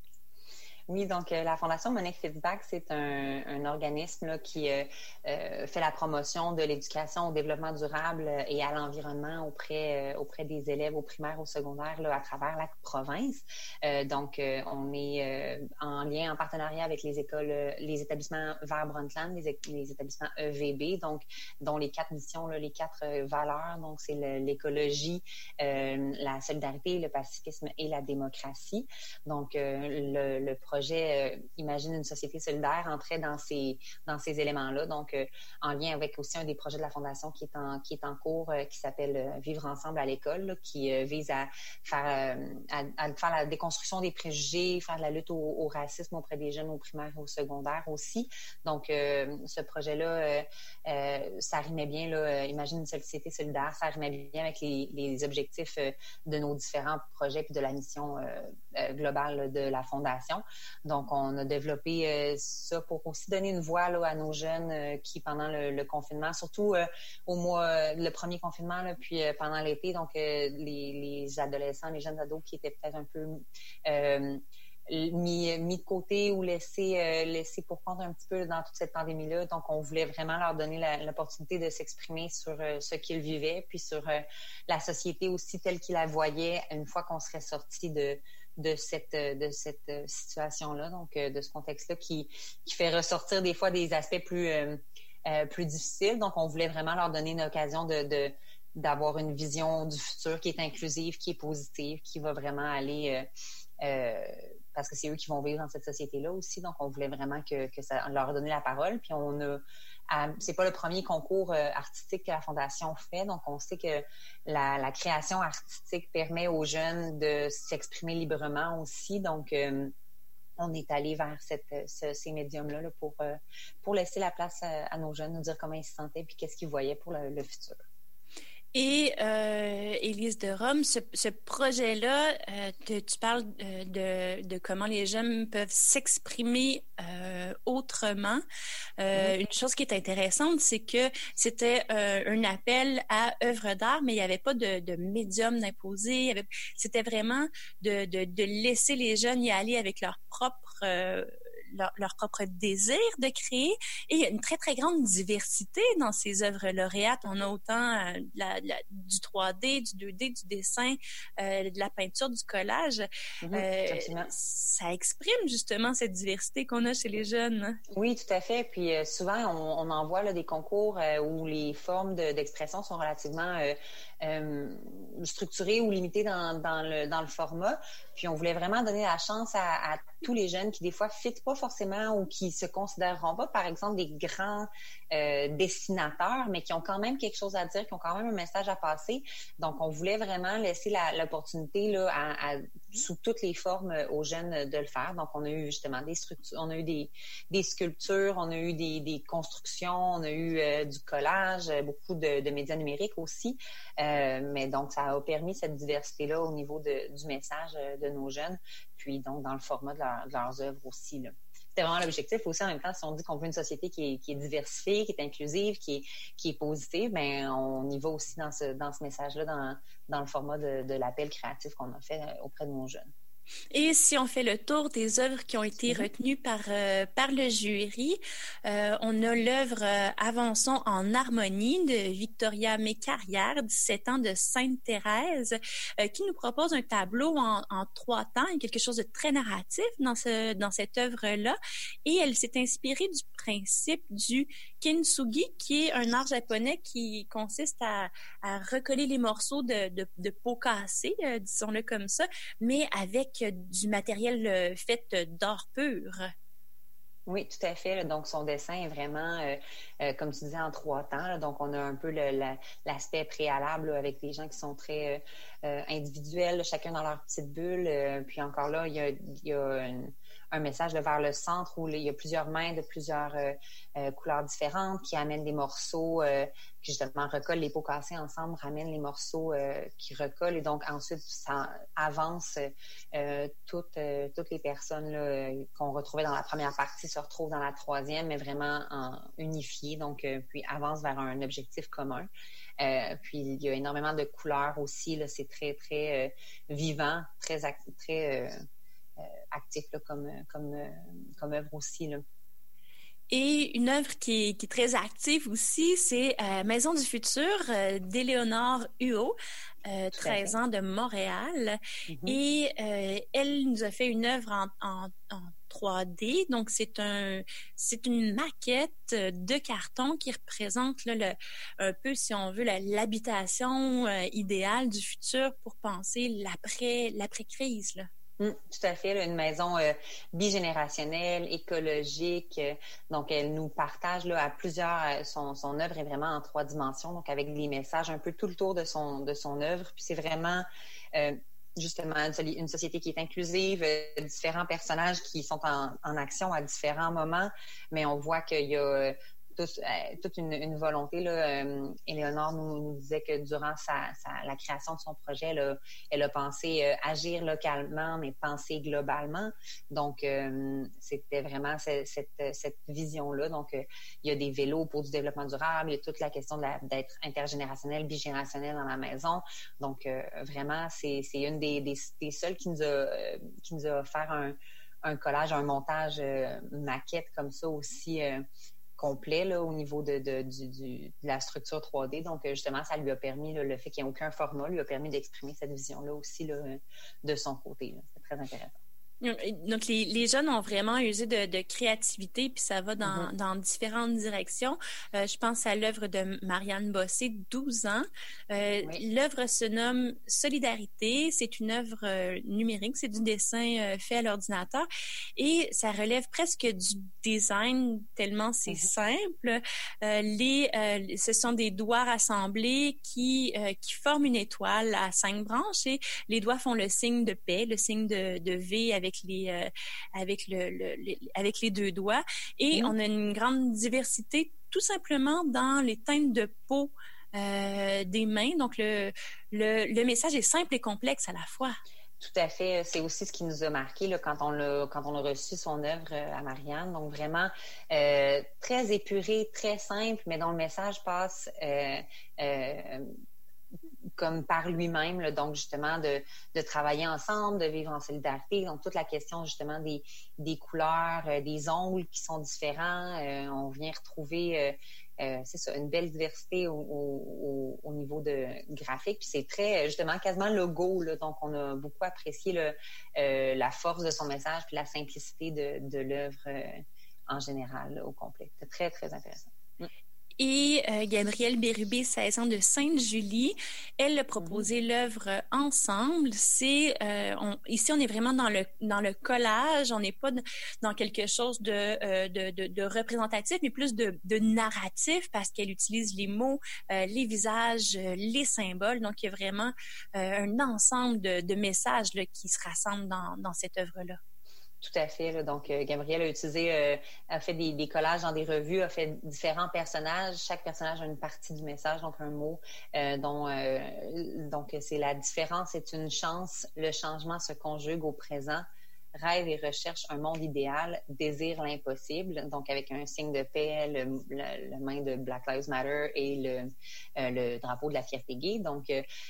Oui, donc euh, la Fondation Monique Fitzbach, c'est un, un organisme là, qui euh, euh, fait la promotion de l'éducation au développement durable et à l'environnement auprès euh, auprès des élèves au primaire, au secondaire, là, à travers la province. Euh, donc, euh, on est euh, en lien, en partenariat avec les écoles, euh, les établissements vers Brundtland, les, les établissements E V B, donc dont les quatre missions, là, les quatre euh, valeurs. Donc, c'est le, l'écologie, euh, la solidarité, le pacifisme et la démocratie. Donc, euh, le, le projet projet euh, Imagine une société solidaire entrait dans ces dans ces éléments-là. Donc, euh, en lien avec aussi un des projets de la Fondation qui est en qui est en cours, euh, qui s'appelle euh, Vivre ensemble à l'école, là, qui euh, vise à faire euh, à, à faire la déconstruction des préjugés, faire de la lutte au, au racisme auprès des jeunes au primaire et au secondaire aussi. Donc, euh, ce projet-là, euh, euh, ça rimait bien, là, euh, Imagine une société solidaire, ça rimait bien avec les, les objectifs euh, de nos différents projets puis de la mission euh, euh, globale de la Fondation. Donc, on a développé euh, ça pour aussi donner une voix là, à nos jeunes euh, qui, pendant le, le confinement, surtout euh, au mois, le premier confinement, là, puis euh, pendant l'été, donc euh, les, les adolescents, les jeunes ados qui étaient peut-être un peu euh, mis, mis de côté ou laissés, euh, laissés pour compte un petit peu dans toute cette pandémie-là. Donc, on voulait vraiment leur donner la, l'opportunité de s'exprimer sur euh, ce qu'ils vivaient, puis sur euh, la société aussi telle qu'ils la voyaient une fois qu'on serait sorti de de cette de cette situation-là, donc de ce contexte-là qui qui fait ressortir des fois des aspects plus euh, euh, plus difficiles. Donc, on voulait vraiment leur donner une occasion de, de d'avoir une vision du futur qui est inclusive, qui est positive, qui va vraiment aller euh, euh, parce que c'est eux qui vont vivre dans cette société-là aussi. Donc, on voulait vraiment que que ça leur donner la parole. Puis on a À, c'est pas le premier concours euh, artistique que la Fondation fait. Donc, on sait que la, la création artistique permet aux jeunes de s'exprimer librement aussi. Donc, euh, on est allé vers cette, ce, ces médiums-là là, pour, euh, pour laisser la place à, à nos jeunes, nous dire comment ils se sentaient puis qu'est-ce qu'ils voyaient pour le, le futur. Et euh, Élise de Rome, ce, ce projet-là, euh, te, tu parles euh, de, de comment les jeunes peuvent s'exprimer euh, autrement. Euh, mm-hmm. Une chose qui est intéressante, c'est que c'était euh, un appel à œuvre d'art, mais il n'y avait pas de, de médium d'imposer. Avait, c'était vraiment de, de, de laisser les jeunes y aller avec leur propre... Euh, Leur, leur propre désir de créer. Et il y a une très, très grande diversité dans ces œuvres lauréates. On a autant euh, la, la, du trois D, du deux D, du dessin, euh, de la peinture, du collage. Mmh, euh, ça exprime justement cette diversité qu'on a chez les jeunes. Oui, tout à fait. Puis euh, souvent, on, on en voit là, des concours euh, où les formes de, d'expression sont relativement euh, euh, structurées ou limitées dans, dans, le, dans le format. Puis on voulait vraiment donner la chance à, à tous les jeunes qui, des fois, ne fitent pas forcément ou qui se considéreront pas, par exemple, des grands euh, dessinateurs, mais qui ont quand même quelque chose à dire, qui ont quand même un message à passer. Donc, on voulait vraiment laisser la, l'opportunité là, à, à, sous toutes les formes aux jeunes de le faire. Donc, on a eu justement des structures, on a eu des, des sculptures, on a eu des, des constructions, on a eu euh, du collage, beaucoup de, de médias numériques aussi. Euh, mais donc, ça a permis cette diversité-là au niveau de, du message de nos jeunes, puis donc dans le format de, leur, de leurs œuvres aussi, là. C'était vraiment l'objectif aussi. En même temps, si on dit qu'on veut une société qui est, qui est diversifiée, qui est inclusive, qui est, qui est positive, bien, on y va aussi dans ce, dans ce message-là, dans, dans le format de, de l'appel créatif qu'on a fait auprès de nos jeunes. Et si on fait le tour des œuvres qui ont été mmh. retenues par, euh, par le jury, euh, on a l'œuvre euh, Avançons en harmonie de Victoria Mécarrière, dix-sept ans, de Sainte-Thérèse, euh, qui nous propose un tableau en, en trois temps, quelque chose de très narratif dans, ce, dans cette œuvre-là. Et elle s'est inspirée du principe du kintsugi, qui est un art japonais qui consiste à, à recoller les morceaux de, de, de peau cassée, euh, disons-le comme ça, mais avec du matériel euh, fait d'or pur. Oui, tout à fait. Donc, son dessin est vraiment, euh, euh, comme tu disais, en trois temps. Là. Donc, on a un peu le, la, l'aspect préalable là, avec des gens qui sont très euh, individuels, chacun dans leur petite bulle. Euh, puis encore là, il y a, il y a une, un message là, vers le centre où là, il y a plusieurs mains de plusieurs euh, euh, couleurs différentes qui amènent des morceaux euh, qui justement recollent les peaux cassées ensemble, ramènent les morceaux euh, qui recollent et donc ensuite ça avance euh, toutes, euh, toutes les personnes là, qu'on retrouvait dans la première partie se retrouvent dans la troisième, mais vraiment en unifiées, donc euh, puis avance vers un objectif commun. Euh, puis il y a énormément de couleurs aussi, là, c'est très, très euh, vivant, très, très euh, Euh, actif là, comme, comme, euh, comme œuvre aussi. Là. Et une œuvre qui est, qui est très active aussi, c'est euh, Maison du futur euh, d'Éléonore Huot, euh, treize ans, de Montréal. Mm-hmm. Et euh, elle nous a fait une œuvre en, en, en trois D. Donc, c'est un, c'est une maquette de carton qui représente là, le, un peu, si on veut, la, l'habitation euh, idéale du futur pour penser l'après, l'après-crise, là. Mmh, tout à fait, là, une maison euh, bigénérationnelle, écologique. Euh, donc, elle nous partage là, à plusieurs. Euh, son, son œuvre est vraiment en trois dimensions, donc avec des messages un peu tout le tour de son de son œuvre. Puis c'est vraiment euh, justement une, une société qui est inclusive, euh, différents personnages qui sont en, en action à différents moments, mais on voit qu'il y a euh, Tous, euh, toute une, une volonté. Là, euh, Éléonore nous, nous disait que durant sa, sa, la création de son projet, là, elle a pensé euh, agir localement, mais penser globalement. Donc, euh, c'était vraiment cette, cette, cette vision-là. Donc, euh, il y a des vélos pour du développement durable, il y a toute la question de la, d'être intergénérationnel, bigénérationnel dans la maison. Donc, euh, vraiment, c'est, c'est une des, des, des seules qui nous a, euh, qui nous a offert un, un collage, un montage euh, maquette comme ça aussi euh, complet là, au niveau de, de, du, du, de la structure trois D. Donc, justement, ça lui a permis, là, le fait qu'il n'y ait aucun format, lui a permis d'exprimer cette vision-là aussi là, de son côté. Là. C'est très intéressant. Donc, les, les jeunes ont vraiment usé de, de créativité, puis ça va dans, mm-hmm. dans différentes directions. Euh, je pense à l'œuvre de Marianne Bossé, douze ans. Euh, oui. L'œuvre se nomme Solidarité. C'est une œuvre euh, numérique, c'est du dessin euh, fait à l'ordinateur et ça relève presque du design tellement c'est mm-hmm. simple. Euh, les, euh, ce sont des doigts rassemblés qui, euh, qui forment une étoile à cinq branches et les doigts font le signe de paix, le signe de, de V avec avec les euh, avec le, le, le avec les deux doigts et mmh. on a une grande diversité tout simplement dans les teintes de peau euh, des mains. Donc, le, le, le message est simple et complexe à la fois. Tout à fait. C'est aussi ce qui nous a marqué là, quand on l'a quand on a reçu son œuvre à Marianne. Donc vraiment euh, très épuré, très simple, mais dont le message passe euh, euh, comme par lui-même. Là, donc justement de, de travailler ensemble, de vivre en solidarité. Donc toute la question justement des, des couleurs, euh, des ongles qui sont différents. Euh, on vient retrouver euh, Euh, c'est ça, une belle diversité au, au, au niveau de graphique. Puis c'est très, justement, quasiment logo, là. Donc, on a beaucoup apprécié le, euh, la force de son message puis la simplicité de, de l'œuvre euh, en général, là, au complet. C'est très, très intéressant. Mm. Et euh, Gabrielle Bérubé, seize ans de Sainte-Julie, elle a proposé mm-hmm. l'œuvre ensemble. C'est euh, on, ici, on est vraiment dans le dans le collage. On n'est pas dans quelque chose de, euh, de, de de représentatif, mais plus de, de narratif parce qu'elle utilise les mots, euh, les visages, euh, les symboles. Donc, il y a vraiment euh, un ensemble de, de messages là, qui se rassemblent dans dans cette œuvre-là. Tout à fait. Là. Donc, euh, Gabrielle a utilisé, euh, a fait des, des collages dans des revues, a fait différents personnages. Chaque personnage a une partie du message, donc un mot. Euh, dont, euh, donc, c'est la différence est une chance. Le changement se conjugue au présent. Rêve et recherche un monde idéal, désire l'impossible, donc avec un signe de paix, le, le, le main de Black Lives Matter et le, euh, le drapeau de la fierté gay. Donc,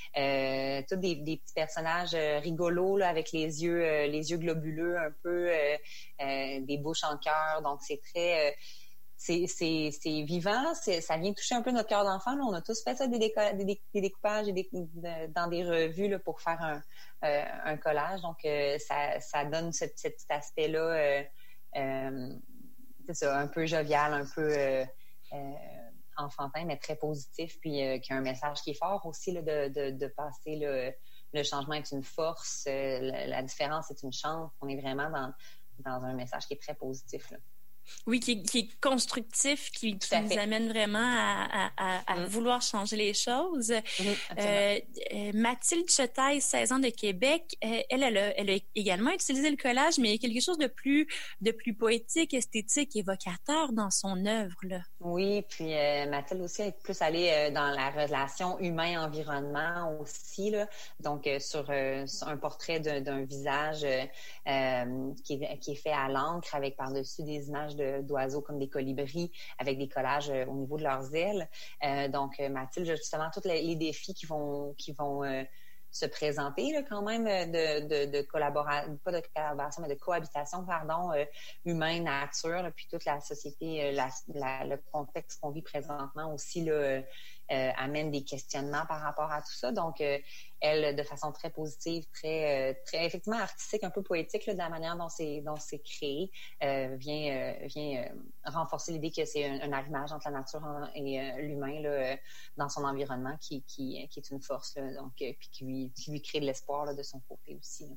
euh, tous des, des petits personnages rigolos là, avec les yeux, euh, les yeux globuleux, un peu euh, euh, des bouches en cœur. Donc, c'est très... Euh, C'est, c'est, c'est vivant, c'est, ça vient toucher un peu notre cœur d'enfant. Là. On a tous fait ça, des, déco- des, des découpages et des, de, dans des revues là, pour faire un, euh, un collage. Donc, euh, ça, ça donne ce, ce petit aspect-là, euh, euh, c'est ça, un peu jovial, un peu euh, euh, enfantin, mais très positif, puis euh, qui a un message qui est fort aussi là, de, de, de passer le, le changement est une force, euh, la, la différence est une chance. On est vraiment dans, dans un message qui est très positif, là. Oui, qui, qui est constructif, qui, qui nous amène vraiment à, à, à, à mmh. vouloir changer les choses. Mmh, euh, euh, Mathilde Chetaille, seize ans de Québec, euh, elle, elle a, elle a également utilisé le collage, mais il y a quelque chose de plus, de plus poétique, esthétique, évocateur dans son œuvre, là. Oui, puis euh, Mathilde aussi est plus allée euh, dans la relation humain-environnement aussi, là. Donc, euh, sur, euh, sur un portrait de, d'un visage euh, euh, qui, est, qui est fait à l'encre avec par-dessus des images De, d'oiseaux comme des colibris avec des collages euh, au niveau de leurs ailes. Euh, donc, euh, Mathilde, justement, tous les, les défis qui vont, qui vont euh, se présenter là, quand même de, de, de collaboration, pas de collaboration, mais de cohabitation, pardon, euh, humain-nature, là, puis toute la société, euh, la, la, le contexte qu'on vit présentement aussi là, euh, euh, amène des questionnements par rapport à tout ça. Donc, euh, elle, de façon très positive, très, euh, très effectivement artistique, un peu poétique là, de la manière dont c'est, dont c'est créé, euh, vient, euh, vient euh, renforcer l'idée que c'est un, un arrimage entre la nature et euh, l'humain là, euh, dans son environnement qui, qui, qui est une force, là, donc, euh, puis qui lui, qui lui crée de l'espoir là, de son côté aussi, là.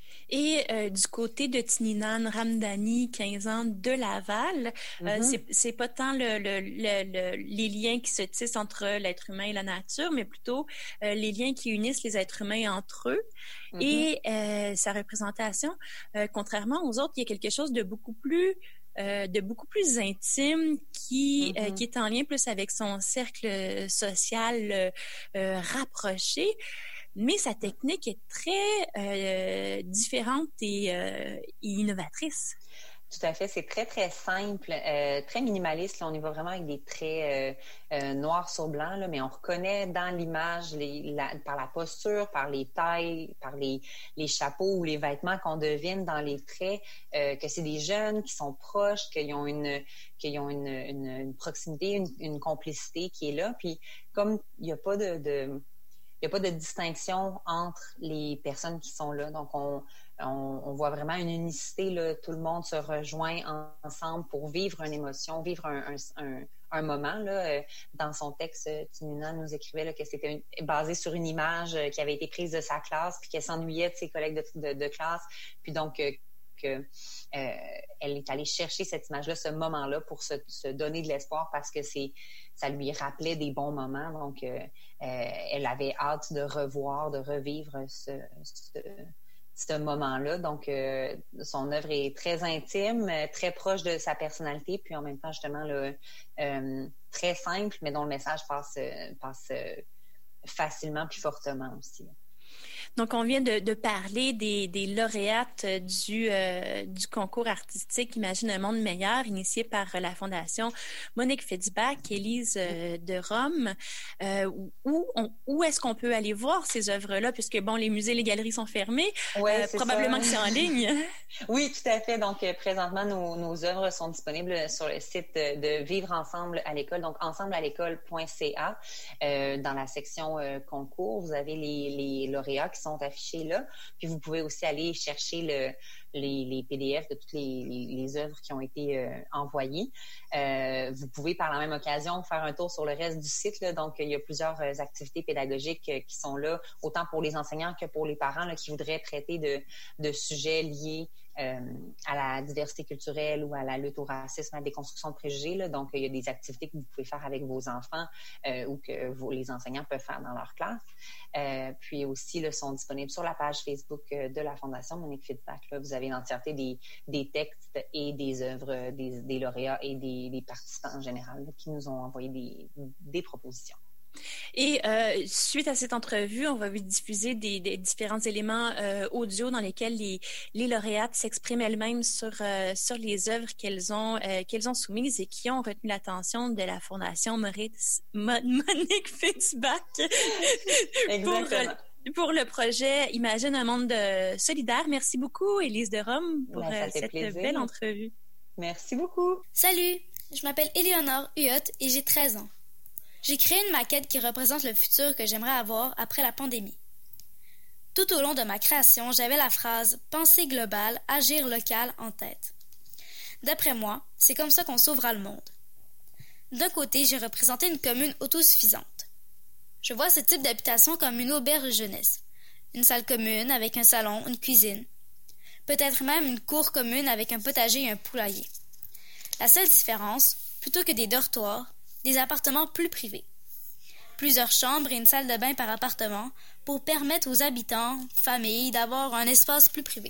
Et euh, du côté de Tininan Ramdani, quinze ans, de Laval, mm-hmm. euh, c'est, c'est pas tant le, le, le, le, les liens qui se tissent entre l'être humain et la nature, mais plutôt euh, les liens qui unissent les êtres humains entre eux. Mm-hmm. Et euh, sa représentation, euh, contrairement aux autres, il y a quelque chose de beaucoup plus... Euh, de beaucoup plus intime qui, mm-hmm. euh, qui est en lien plus avec son cercle social euh, euh, rapproché. Mais sa technique est très euh, différente et, euh, et innovatrice. Tout à fait, c'est très, très simple, euh, très minimaliste. Là, on y va vraiment avec des traits euh, euh, noirs sur blanc, là, mais on reconnaît dans l'image, les, la, par la posture, par les tailles, par les, les chapeaux ou les vêtements qu'on devine dans les traits, euh, que c'est des jeunes qui sont proches, qu'ils ont une, qu'ils ont une, une, une proximité, une, une complicité qui est là. Puis comme il n'y a pas de... de il n'y a pas de distinction entre les personnes qui sont là. Donc, on, on, on voit vraiment une unicité, là. Tout le monde se rejoint en, ensemble pour vivre une émotion, vivre un, un, un, un moment. Là. Dans son texte, Tininan nous écrivait là, que c'était une, basé sur une image qui avait été prise de sa classe, puis qu'elle s'ennuyait de ses collègues de, de, de classe. Puis donc, euh, que, euh, elle est allée chercher cette image-là, ce moment-là, pour se, se donner de l'espoir parce que c'est, ça lui rappelait des bons moments. Donc, euh, euh, elle avait hâte de revoir, de revivre ce, ce, ce moment-là. Donc, euh, son œuvre est très intime, très proche de sa personnalité, puis en même temps, justement, là, euh, très simple, mais dont le message passe, passe facilement puis fortement aussi. Donc, on vient de, de parler des, des lauréates du, euh, du concours artistique Imagine un monde meilleur, initié par la Fondation Monique Fitzbach, Élise euh, de Rome. Euh, où on, où est-ce qu'on peut aller voir ces œuvres-là? Puisque, bon, les musées, les galeries sont fermés. Ouais, euh, probablement ça. que c'est en ligne. Oui, tout à fait. Donc, présentement, nos, nos œuvres sont disponibles sur le site de Vivre ensemble à l'école, donc ensemble à l'école point c a. Euh, dans la section euh, concours, vous avez les, les lauréats qui sont affichés là. Puis, vous pouvez aussi aller chercher le, les, les P D F de toutes les, les, les œuvres qui ont été euh, envoyées. Euh, vous pouvez, par la même occasion, faire un tour sur le reste du site. Là. Donc, il y a plusieurs euh, activités pédagogiques euh, qui sont là, autant pour les enseignants que pour les parents là, qui voudraient traiter de, de sujets liés Euh, à la diversité culturelle ou à la lutte au racisme, à la déconstruction de préjugés. Là. Donc, il y a des activités que vous pouvez faire avec vos enfants euh, ou que vos, les enseignants peuvent faire dans leur classe. Euh, puis aussi, là, sont disponibles sur la page Facebook euh, de la Fondation Monique Fitzbach. Là, vous avez l'entièreté des, des textes et des œuvres des, des lauréats et des, des participants en général là, qui nous ont envoyé des, des propositions. Et euh, suite à cette entrevue, on va vous diffuser des, des différents éléments euh, audio dans lesquels les, les lauréates s'expriment elles-mêmes sur, euh, sur les œuvres qu'elles ont, euh, qu'elles ont soumises et qui ont retenu l'attention de la Fondation Maurice, Mo, Monique Fitzbach pour, euh, pour le projet Imagine un monde de, solidaire. Merci beaucoup, Élise de Rome, pour ben, euh, cette plaisir. Belle entrevue. Merci beaucoup. Salut, je m'appelle Éléonore Huot et j'ai treize ans. J'ai créé une maquette qui représente le futur que j'aimerais avoir après la pandémie. Tout au long de ma création, j'avais la phrase « Pensée globale, agir local » en tête. D'après moi, c'est comme ça qu'on sauvera le monde. D'un côté, j'ai représenté une commune autosuffisante. Je vois ce type d'habitation comme une auberge jeunesse. Une salle commune avec un salon, une cuisine. Peut-être même une cour commune avec un potager et un poulailler. La seule différence, plutôt que des dortoirs, des appartements plus privés. Plusieurs chambres et une salle de bain par appartement pour permettre aux habitants, familles, d'avoir un espace plus privé.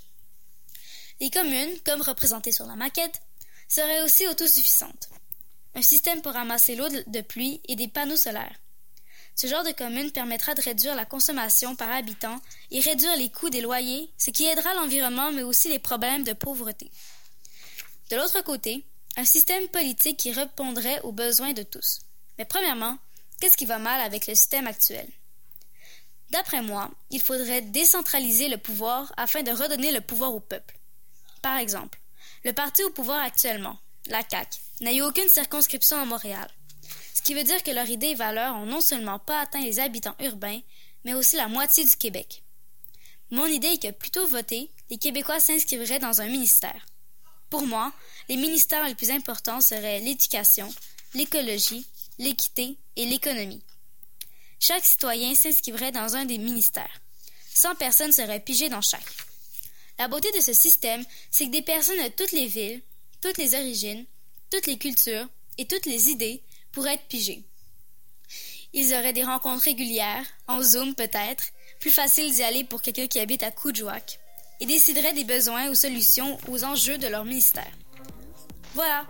Les communes, comme représentées sur la maquette, seraient aussi autosuffisantes. Un système pour ramasser l'eau de pluie et des panneaux solaires. Ce genre de commune permettra de réduire la consommation par habitant et réduire les coûts des loyers, ce qui aidera l'environnement mais aussi les problèmes de pauvreté. De l'autre côté, un système politique qui répondrait aux besoins de tous. Mais premièrement, qu'est-ce qui va mal avec le système actuel? D'après moi, il faudrait décentraliser le pouvoir afin de redonner le pouvoir au peuple. Par exemple, le parti au pouvoir actuellement, la C A Q, n'a eu aucune circonscription à Montréal. Ce qui veut dire que leurs idées et valeurs ont non seulement pas atteint les habitants urbains, mais aussi la moitié du Québec. Mon idée est que plutôt voter, les Québécois s'inscriveraient dans un ministère. Pour moi, les ministères les plus importants seraient l'éducation, l'écologie, l'équité et l'économie. Chaque citoyen s'inscrivrait dans un des ministères. cent personnes seraient pigées dans chaque. La beauté de ce système, c'est que des personnes de toutes les villes, toutes les origines, toutes les cultures et toutes les idées pourraient être pigées. Ils auraient des rencontres régulières, en Zoom peut-être, plus facile d'y aller pour quelqu'un qui habite à Coudjouac, et décideraient des besoins ou solutions aux enjeux de leur ministère. Voilà.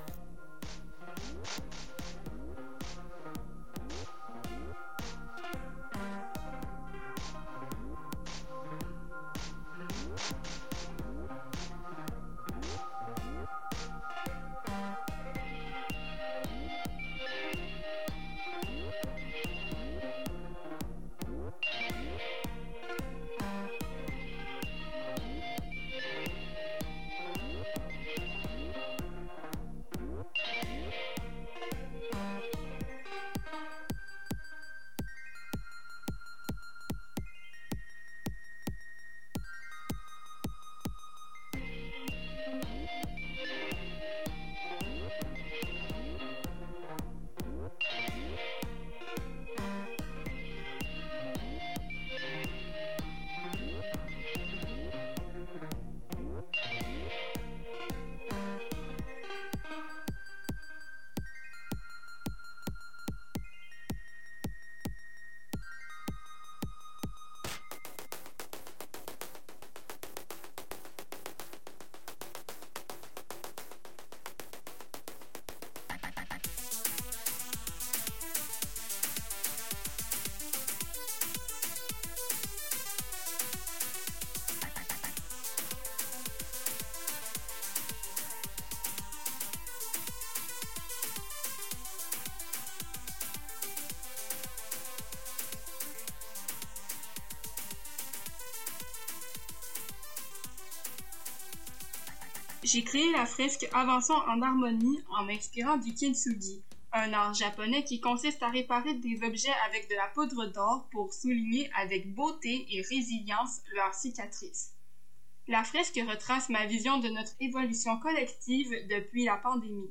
J'ai créé la fresque Avançons en harmonie en m'inspirant du kintsugi, un art japonais qui consiste à réparer des objets avec de la poudre d'or pour souligner avec beauté et résilience leurs cicatrices. La fresque retrace ma vision de notre évolution collective depuis la pandémie.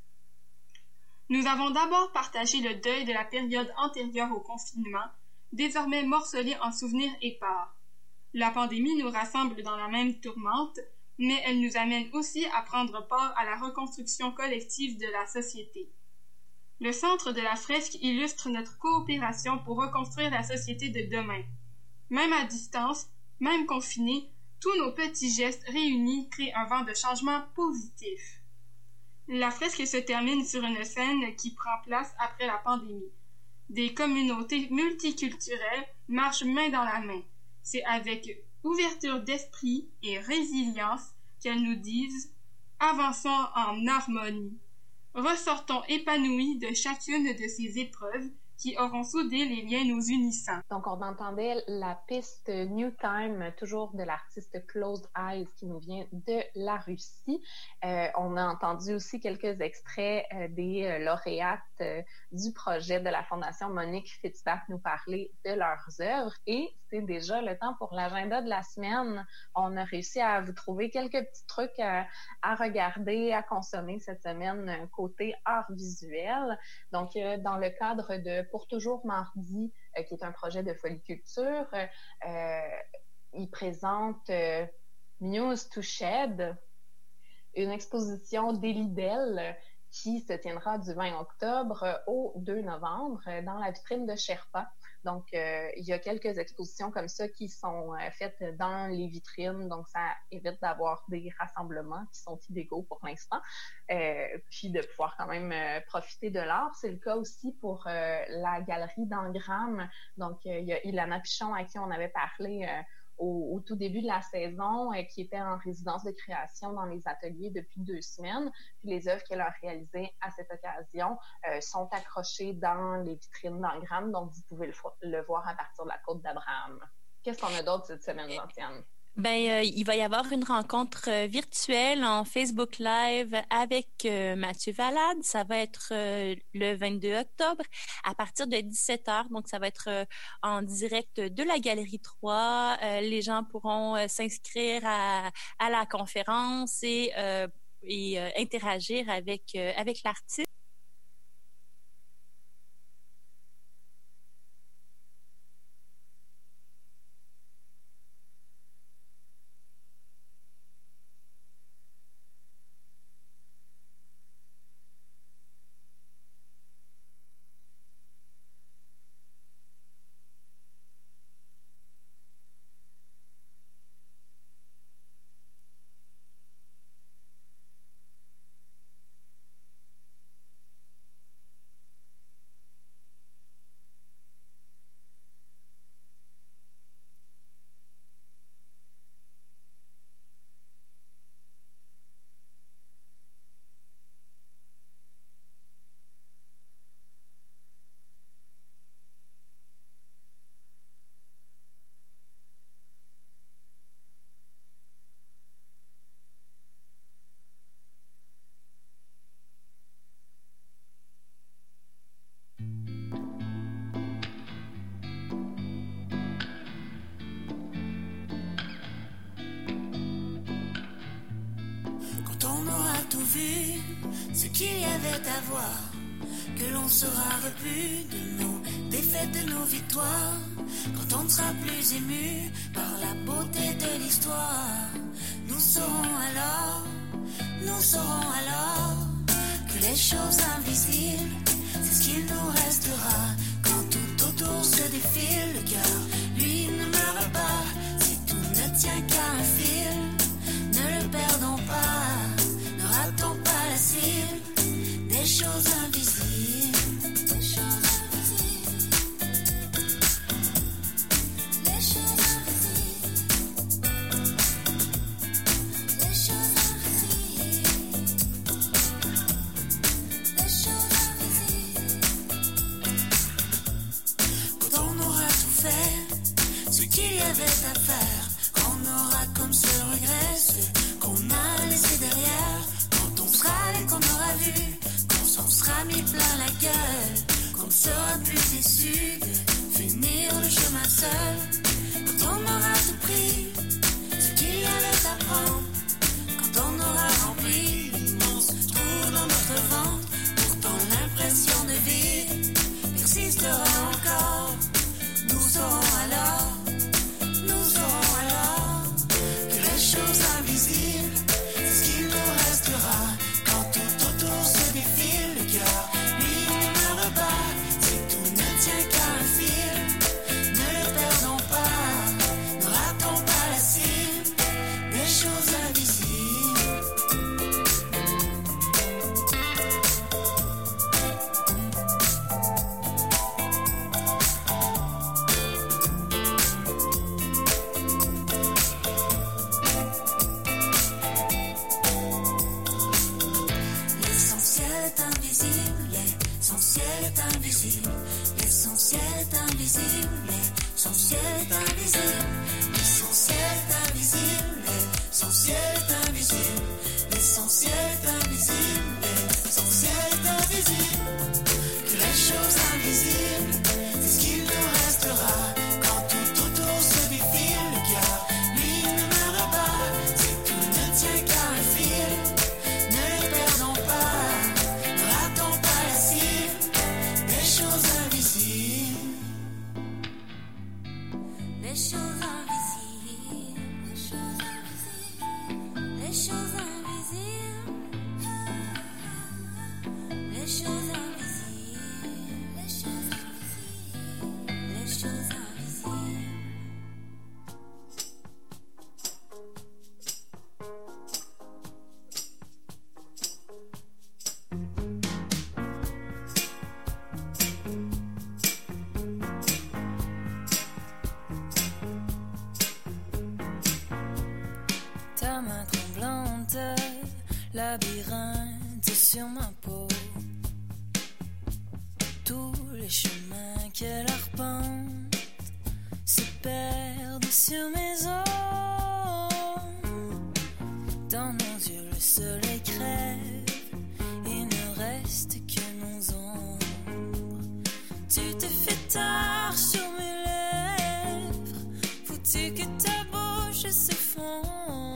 Nous avons d'abord partagé le deuil de la période antérieure au confinement, désormais morcelé en souvenirs épars. La pandémie nous rassemble dans la même tourmente, mais elle nous amène aussi à prendre part à la reconstruction collective de la société. Le centre de la fresque illustre notre coopération pour reconstruire la société de demain. Même à distance, même confinés, tous nos petits gestes réunis créent un vent de changement positif. La fresque se termine sur une scène qui prend place après la pandémie. Des communautés multiculturelles marchent main dans la main. C'est avec ouverture d'esprit et résilience qu'elles nous disent « Avançons en harmonie ». Ressortons épanouis de chacune de ces épreuves qui auront soudé les liens nous unissant. Donc, on entendait la piste New Time, toujours de l'artiste Closed Eyes, qui nous vient de la Russie. Euh, on a entendu aussi quelques extraits euh, des euh, lauréates euh, du projet de la Fondation Monique Fitzbach nous parler de leurs œuvres. Et c'est déjà le temps pour l'agenda de la semaine. On a réussi à vous trouver quelques petits trucs à, à regarder, à consommer cette semaine côté art visuel. Donc, euh, dans le cadre de Pour toujours mardi, euh, qui est un projet de Foliculture, euh, il présente euh, Muse to Shed, une exposition d'Elidel qui se tiendra du vingt octobre au deux novembre dans la vitrine de Sherpa. Donc, euh, il y a quelques expositions comme ça qui sont euh, faites dans les vitrines, donc ça évite d'avoir des rassemblements qui sont illégaux pour l'instant, euh, puis de pouvoir quand même euh, profiter de l'art. C'est le cas aussi pour euh, la galerie d'Engramme. Donc, euh, il y a Ilana Pichon à qui on avait parlé euh, Au, au tout début de la saison, euh, qui était en résidence de création dans les ateliers depuis deux semaines. Puis les œuvres qu'elle a réalisées à cette occasion euh, sont accrochées dans les vitrines d'Engramme, donc vous pouvez le, le voir à partir de la Côte d'Abraham. Qu'est-ce qu'on a d'autre cette semaine, Jean-Tienne? Ben, euh, il va y avoir une rencontre euh, virtuelle en Facebook Live avec euh, Mathieu Valade. Ça va être euh, le vingt-deux octobre à partir de dix-sept heures. Donc, ça va être euh, en direct de la Galerie trois. Euh, les gens pourront euh, s'inscrire à, à la conférence et, euh, et euh, interagir avec, euh, avec l'artiste. Ce qu'il y avait à voir, que l'on sera repu de nos défaites, de nos victoires, quand on ne sera plus ému par la beauté de l'histoire. Nous saurons alors, nous saurons alors que les choses invisibles, c'est ce qu'il nous restera quand tout autour se défile. Le cœur, lui, ne meurt pas si tout ne tient qu'à un fil. Ne le perdons pas, ne ratons pas la cible. Des choses invisibles, des choses invisibles, les choses invisibles, les choses invisibles, les choses invisibles. Quand on aura tout fait, ce qu'il y avait à faire, qu'on aura comme seul regret ce qu'on a laissé derrière. sera plus déçu de finir le chemin seul. Quand on aura tout pris, ce qu'il y avait à prendre. Quand on aura rempli l'immense trou dans notre ventre. Pourtant l'impression de vide persistera encore. Nous saurons alors, nous saurons alors que les choses invisibles, c'est ce qu'il nous restera. Quand tout autour se défile, le cœur, lui, ne meurt pas. Si tout ne tient qu'à un fil, ne le perdons pas, ne ratons pas la cible des choses invisibles. L'essentiel est invisible, l'essentiel est invisible, l'essentiel est invisible, l'essentiel est invisible, l'essentiel est invisible, l'essentiel est invisible, que les choses invisibles, c'est ce qu'il nous restera. Quand tout autour se défile, le cœur, lui, ne meurt pas. Si tout ne tient qu'à un fil, ne le perdons pas, ne ratons pas la cible des choses invisibles. Les choses invisibles, les choses invisibles, les choses invisibles, les choses invisibles, les choses invisibles, les choses invisibles. Ta main tremblante, labyrinthe sur ma peau. Tous les chemins qu'elle arpente se perdent sur mes os. Dans nos yeux, le soleil crève, il ne reste que nos ombres. Tu te fais tard sur mes lèvres, faut-tu que ta bouche se fonde?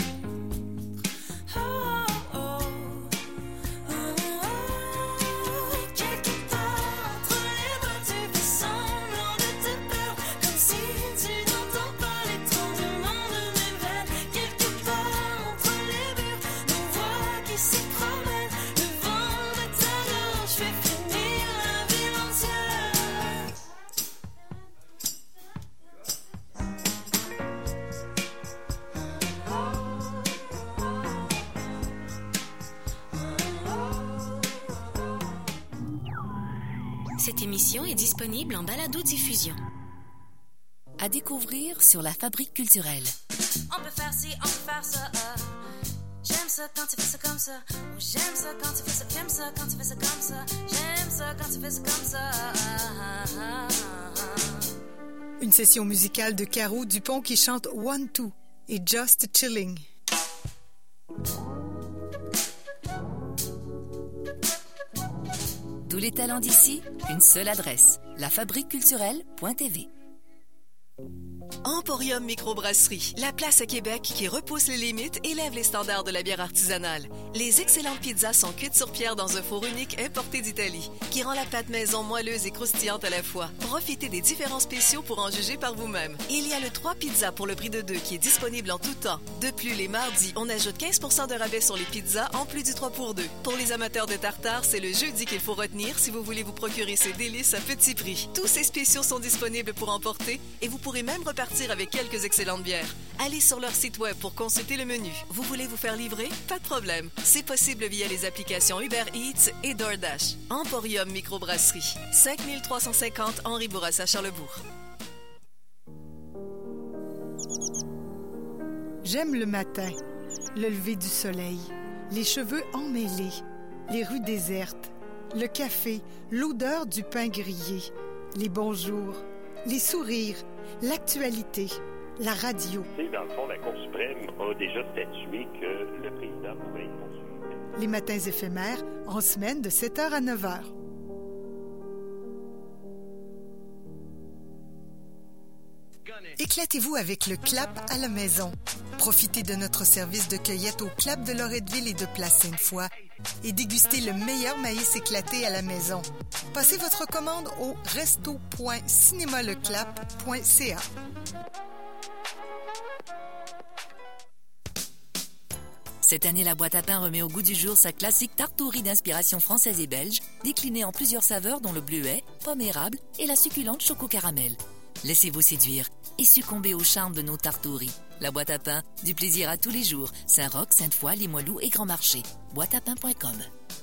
Cette émission est disponible en balado-diffusion. À découvrir sur La Fabrique culturelle. On peut faire ci, on peut faire ça. Euh. J'aime ça quand tu fais ça comme ça. Oh, j'aime ça quand tu fais ça. J'aime ça quand tu fais ça comme ça. J'aime ça quand tu fais ça comme ça. Ah, ah, ah. Une session musicale de Caro Dupont qui chante One Two et Just Chilling. Tous les talents d'ici, une seule adresse, la fabrique culturelle point t v. Emporium Microbrasserie, la place à Québec qui repousse les limites et lève les standards de la bière artisanale. Les excellentes pizzas sont cuites sur pierre dans un four unique importé d'Italie, qui rend la pâte maison moelleuse et croustillante à la fois. Profitez des différents spéciaux pour en juger par vous-même. Il y a le trois pizzas pour le prix de deux qui est disponible en tout temps. De plus, les mardis, on ajoute quinze pour cent de rabais sur les pizzas en plus du trois pour deux. Pour les amateurs de tartare, c'est le jeudi qu'il faut retenir si vous voulez vous procurer ces délices à petit prix. Tous ces spéciaux sont disponibles pour emporter et vous pourrez même repartir avec quelques excellentes bières. Allez sur leur site web pour consulter le menu. Vous voulez vous faire livrer? Pas de problème. C'est possible via les applications Uber Eats et DoorDash. Emporium Microbrasserie, cinq mille trois cent cinquante Henri Bourassa, Charlebourg. J'aime le matin, le lever du soleil, les cheveux emmêlés, les rues désertes, le café, l'odeur du pain grillé, les bonjours, les sourires, l'actualité, la radio. Dans le fond, la Cour suprême a déjà statué que le président pouvait être poursuivi. Les matins éphémères, en semaine de sept heures à neuf heures. Éclatez-vous avec le Clap à la maison. Profitez de notre service de cueillette au Clap de Loretteville et de Place Sainte-Foy et dégustez le meilleur maïs éclaté à la maison. Passez votre commande au resto point cinéma le clap point c a. Cette année, la boîte à pain remet au goût du jour sa classique tarte au riz d'inspiration française et belge, déclinée en plusieurs saveurs dont le bleuet, pomme érable et la succulente choco-caramel. Laissez-vous séduire et succombez au charme de nos tartes au riz. La boîte à pain, du plaisir à tous les jours. Saint-Roch, Sainte-Foy, Limoilou et Grand Marché. boîte à pain point com.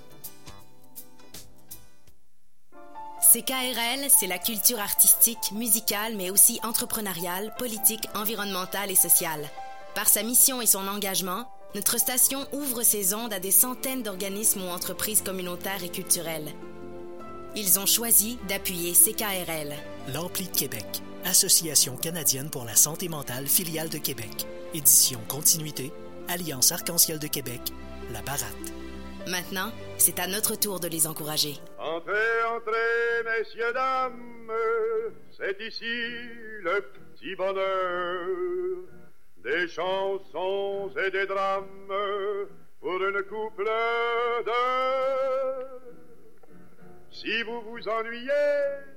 C K R L, c'est la culture artistique, musicale, mais aussi entrepreneuriale, politique, environnementale et sociale. Par sa mission et son engagement, notre station ouvre ses ondes à des centaines d'organismes ou entreprises communautaires et culturelles. Ils ont choisi d'appuyer C K R L. L'Ampli de Québec, Association canadienne pour la santé mentale, filiale de Québec. Édition Continuité, Alliance Arc-en-Ciel de Québec, La Baratte. Maintenant, c'est à notre tour de les encourager. Entrez, entrez, messieurs, dames, c'est ici le petit bonheur. Des chansons et des drames pour une couple de... Si vous vous ennuyez,